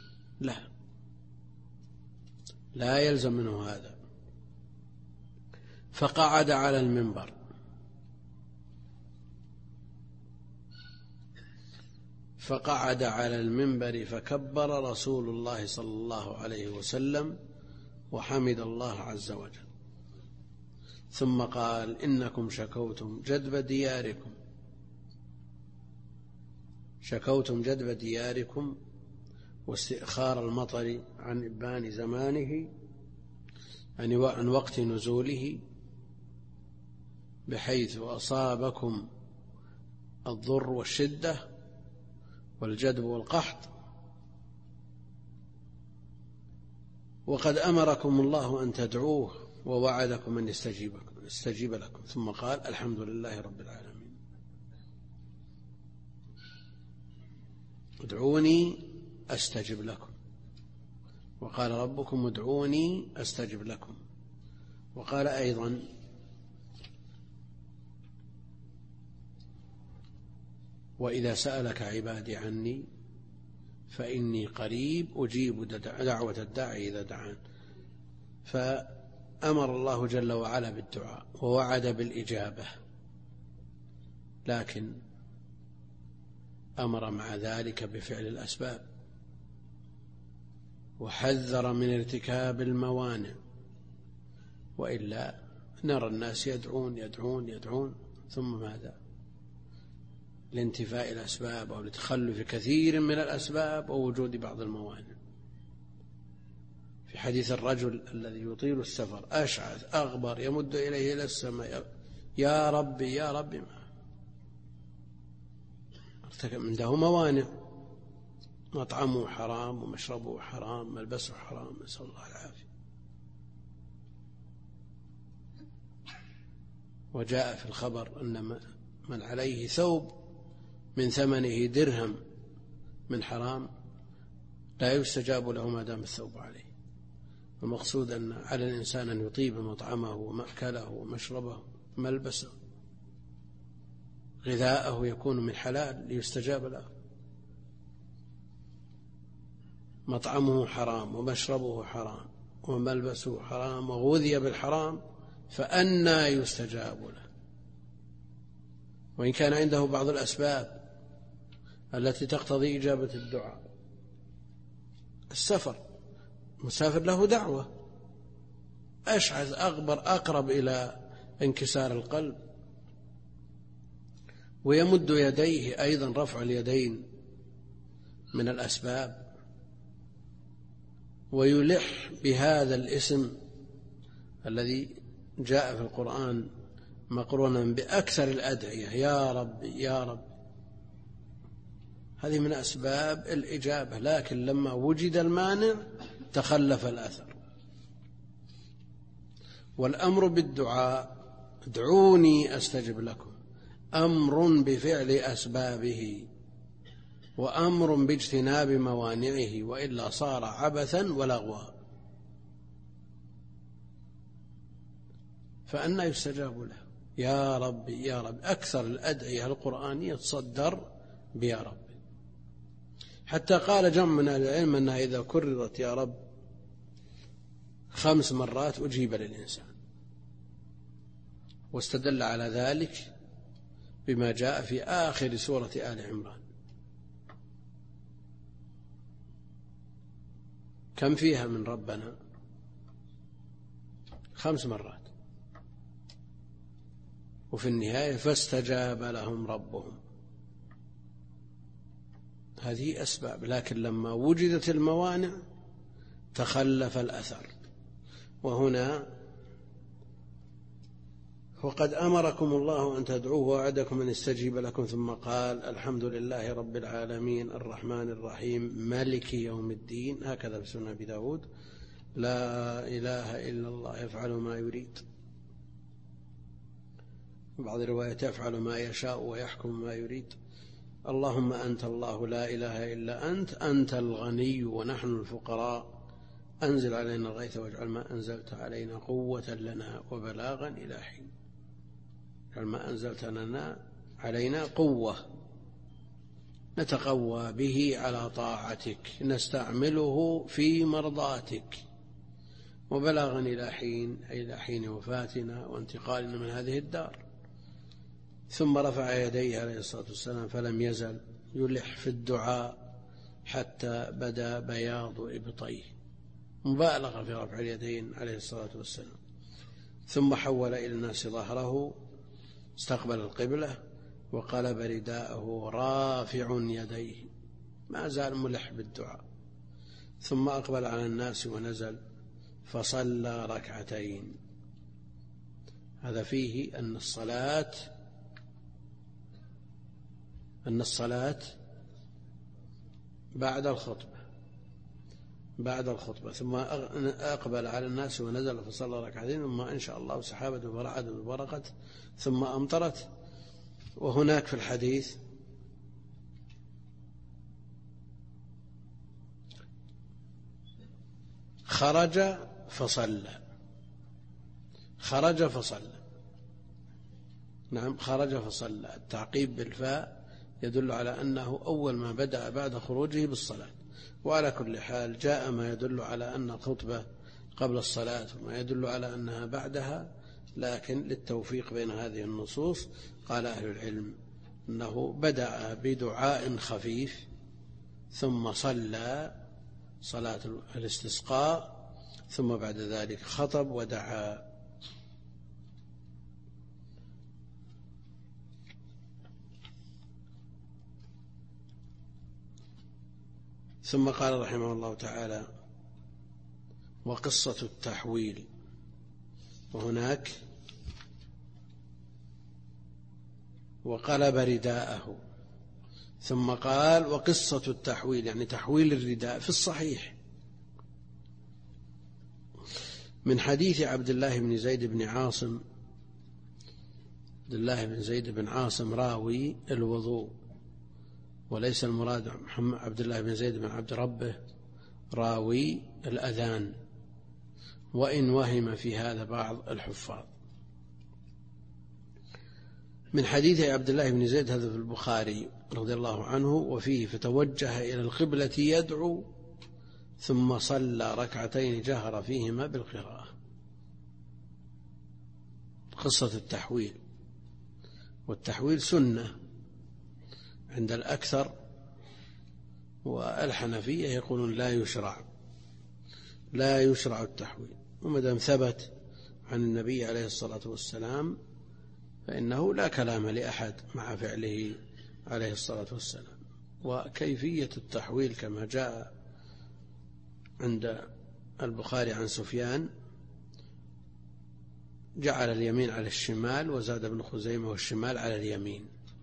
لا يلزم منه هذا. فقعد على المنبر فكبر رسول الله صلى الله عليه وسلم وحمد الله عز وجل، ثم قال: إنكم شكوتم جدب دياركم واستئخار المطر عن إبان زمانه، يعني عن وقت نزوله، بحيث أصابكم الضر والشدة والجدب والقحط، وقد أمركم الله أن تدعوه ووعدكم أن يستجيب لكم. ثم قال: الحمد لله رب العالمين. ادعوني أستجب لكم، وقال ربكم ادعوني أستجب لكم. وقال أيضا: وإذا سألك عبادي عني فإني قريب أجيب دعوة الداعي إذا دعان. فأمر الله جل وعلا بالدعاء ووعد بالإجابة، لكن أمر مع ذلك بفعل الأسباب، وحذر من ارتكاب الموانع، وإلا نرى الناس يدعون ثم ماذا؟ لانتفاء الأسباب أو لتخلف كثير من الأسباب ووجود بعض الموانع. في حديث الرجل الذي يطيل السفر أشعث أغبر يمد إليه إلى السماء: يا ربي يا ربي، عنده موانع، مطعمه حرام ومشربه حرام ملبسه حرام، نسأل الله العافية. وجاء في الخبر أن من عليه ثوب من ثمنه درهم من حرام لا يستجاب له ما دام الثوب عليه. المقصود أن على الإنسان أن يطيب مطعمه ومأكله ومشربه ملبسه، غذاءه يكون من حلال ليستجاب له. مطعمه حرام ومشربه حرام وملبسه حرام وغذي بالحرام، فأنى يستجاب له؟ وإن كان عنده بعض الأسباب التي تقتضي إجابة الدعاء. السفر، مسافر له دعوة، أشعث أغبر أقرب إلى انكسار القلب، ويمد يديه، أيضا رفع اليدين من الأسباب، ويلح بهذا الاسم الذي جاء في القرآن مقرونا بأكثر الأدعية: يا رب يا رب. هذه من أسباب الإجابة، لكن لما وجد المانع تخلف الأثر. والأمر بالدعاء ادعوني أستجب لكم أمر بفعل أسبابه وأمر باجتناب موانعه، وإلا صار عبثا ولغوا. فأنى يستجاب له؟ يا رب يا رب. أكثر الأدعية القرآنية تصدر بيا رب، حتى قال جمع من العلم أنها إذا كررت يا رب 5 مرات أجيب للإنسان، واستدل على ذلك بما جاء في آخر سورة آل عمران. كم فيها من ربنا؟ 5 مرات، وفي النهاية فاستجاب لهم ربهم. هذه أسباب، لكن لما وجدت الموانع تخلف الأثر. وهنا وقد أمركم الله أن تدعوه ووعدكم أن يستجيب لكم، ثم قال: الحمد لله رب العالمين الرحمن الرحيم مالك يوم الدين. هكذا في سنن أبي داود: لا إله إلا الله يفعل ما يريد. بعض الروايات: يفعل ما يشاء ويحكم ما يريد. اللهم أنت الله لا إله إلا أنت الغني ونحن الفقراء أنزل علينا الغيث واجعل ما أنزلت علينا قوة لنا وبلاغا إلى حين. اجعل ما أنزلت لنا علينا قوة نتقوى به على طاعتك نستعمله في مرضاتك، وبلاغا إلى حين أي إلى حين وفاتنا وانتقالنا من هذه الدار. ثم رفع يديه عليه الصلاة والسلام فلم يزل يلح في الدعاء حتى بدا بياض إبطيه، مبالغة في رفع اليدين عليه الصلاة والسلام. ثم حول إلى الناس ظهره استقبل القبلة وقلب رداءه رافع يديه، ما زال ملح بالدعاء. ثم أقبل على الناس ونزل فصلى ركعتين. هذا فيه أن الصلاة بعد الخطبة ثم أقبل على الناس ونزل فصلى ركعتين، ثم إن شاء الله سحابة ورعد وبرقت ثم أمطرت. وهناك في الحديث خرج فصلى. نعم خرج فصلى، التعقيب بالفاء يدل على أنه أول ما بدأ بعد خروجه بالصلاة. وعلى كل حال جاء ما يدل على أن الخطبة قبل الصلاة وما يدل على أنها بعدها، لكن للتوفيق بين هذه النصوص قال أهل العلم أنه بدأ بدعاء خفيف ثم صلى صلاة الاستسقاء ثم بعد ذلك خطب ودعا. ثم قال رحمه الله تعالى: وقصة التحويل. وهناك وقلب رداءه، ثم قال وقصة التحويل يعني تحويل الرداء في الصحيح من حديث عبد الله بن زيد بن عاصم. عبد الله بن زيد بن عاصم راوي الوضوء، وليس المراد عبد الله بن زيد بن عبد ربه راوي الأذان، وإن وهم في هذا بعض الحفاظ. من حديث عبد الله بن زيد هذا في البخاري رضي الله عنه، وفيه فتوجه إلى القبلة يدعو ثم صلى ركعتين جهر فيهما بالقراءة. قصة التحويل، والتحويل سنة عند الأكثر، والحنفية يقولون لا يشرع التحويل، ومدام ثبت عن النبي عليه الصلاة والسلام فإنه لا كلام لأحد مع فعله عليه الصلاة والسلام. وكيفية التحويل كما جاء عند البخاري عن سفيان: جعل اليمين على الشمال، وزاد ابن خزيمة والشمال على اليمين.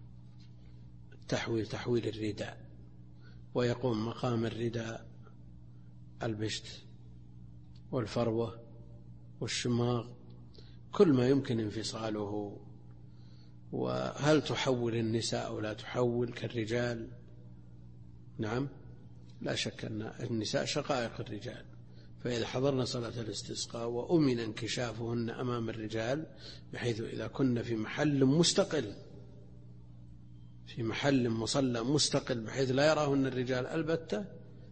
تحويل الرداء، ويقوم مقام الرداء البشت والفروة والشماغ، كل ما يمكن انفصاله. وهل تحول النساء أو لا تحول كالرجال؟ نعم، لا شك أن النساء شقائق الرجال، فإذا حضرنا صلاة الاستسقاء وأمن انكشافهن أمام الرجال بحيث إذا كنا في محل مستقل، في محل مصلى مستقل بحيث لا يراهن الرجال البتة،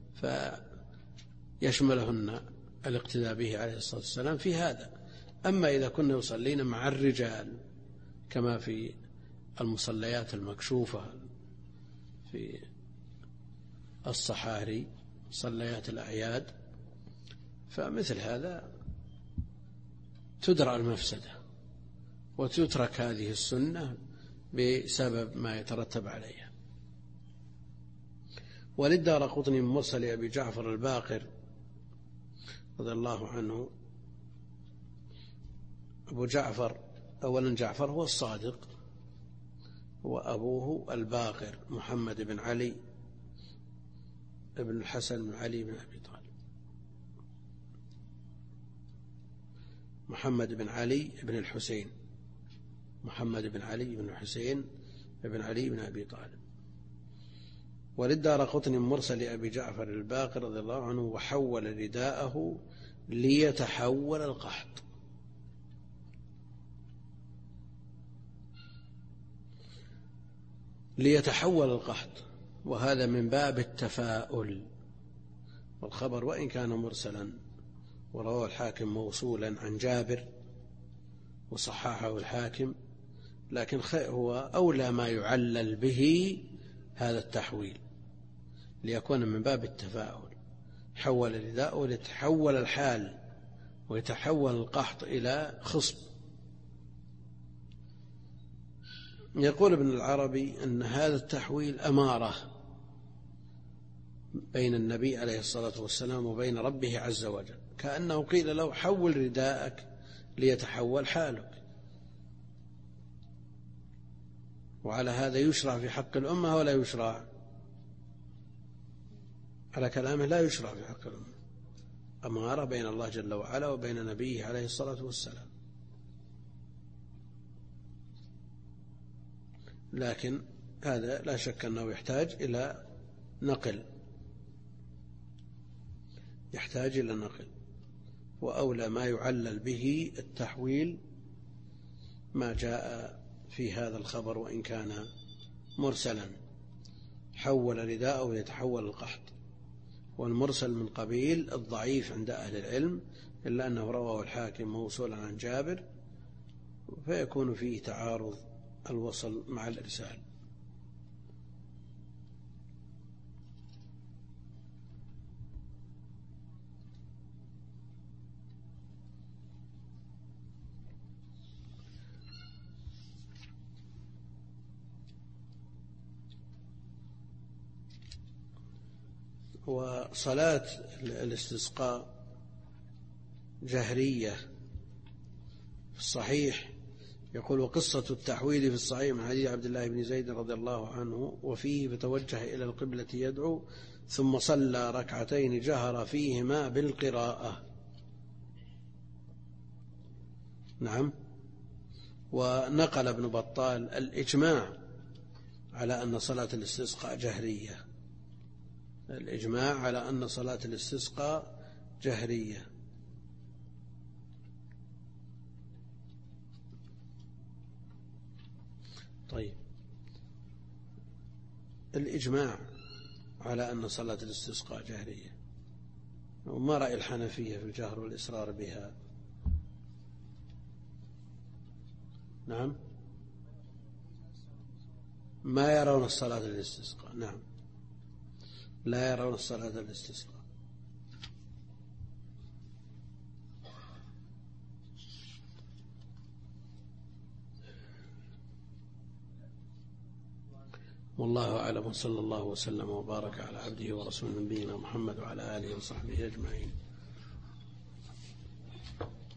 فيشملهن الاقتداء به عليه الصلاة والسلام في هذا. أما إذا كنا يصلين مع الرجال كما في المصليات المكشوفة في الصحاري، صليات الأعياد، فمثل هذا تدرى المفسدة وتترك هذه السنة بسبب ما يترتب عليها. وللدارقطني من مرسل أبي جعفر الباقر رضي الله عنه: أبو جعفر، أولا جعفر هو الصادق، وأبوه الباقر محمد بن علي ابن الحسن بن علي بن أبي طالب، محمد بن علي بن الحسين، محمد بن علي بن الحسين بن علي بن أبي طالب. وللدارقطني مرسل أبي جعفر الباقر رضي الله عنه: وحول رداءه ليتحول القحط. ليتحول القحط، وهذا من باب التفاؤل. والخبر وإن كان مرسلا ورواه الحاكم موصولا عن جابر وصححه الحاكم، لكن هو أولى ما يعلل به هذا التحويل، ليكون من باب التفاؤل. حول الرداء ليتحول الحال ويتحول القحط إلى خصب. يقول ابن العربي أن هذا التحويل أمارة بين النبي عليه الصلاة والسلام وبين ربه عز وجل، كأنه قيل له: حول رداءك ليتحول حالك. وعلى هذا يشرع في حق الأمة ولا يشرع؟ على كلامه لا يشرع في حق الأمة، أمارة بين الله جل وعلا وبين نبيه عليه الصلاة والسلام. لكن هذا لا شك أنه يحتاج إلى نقل، يحتاج إلى نقل. وأولى ما يعلل به التحويل ما جاء في هذا الخبر وإن كان مرسلا: حول رداءه يتحول القحط. والمرسل من قبيل الضعيف عند أهل العلم، إلا أنه رواه الحاكم موصولا عن جابر، فيكون فيه تعارض الوصل مع الإرسال. وصلاة الاستسقاء جهرية في الصحيح. يقول: وقصة التحويل في الصحيح من حديث عبد الله بن زيد رضي الله عنه، وفيه: فتوجه إلى القبلة يدعو ثم صلى ركعتين جهر فيهما بالقراءة. نعم. ونقل ابن بطال الإجماع على أن صلاة الاستسقاء جهرية، الإجماع على أن صلاة الاستسقاء جهرية. طيب، الإجماع على أن صلاة الاستسقاء جهرية، وما رأي الحنفية في الجهر والإصرار بها؟ نعم، ما يرون الصلاة الاستسقاء. نعم، لا يرون الصلاة الاستسقاء. والله أعلم، صلى الله وسلم وبارك على عبده ورسوله نبينا محمد وعلى آله وصحبه أجمعين.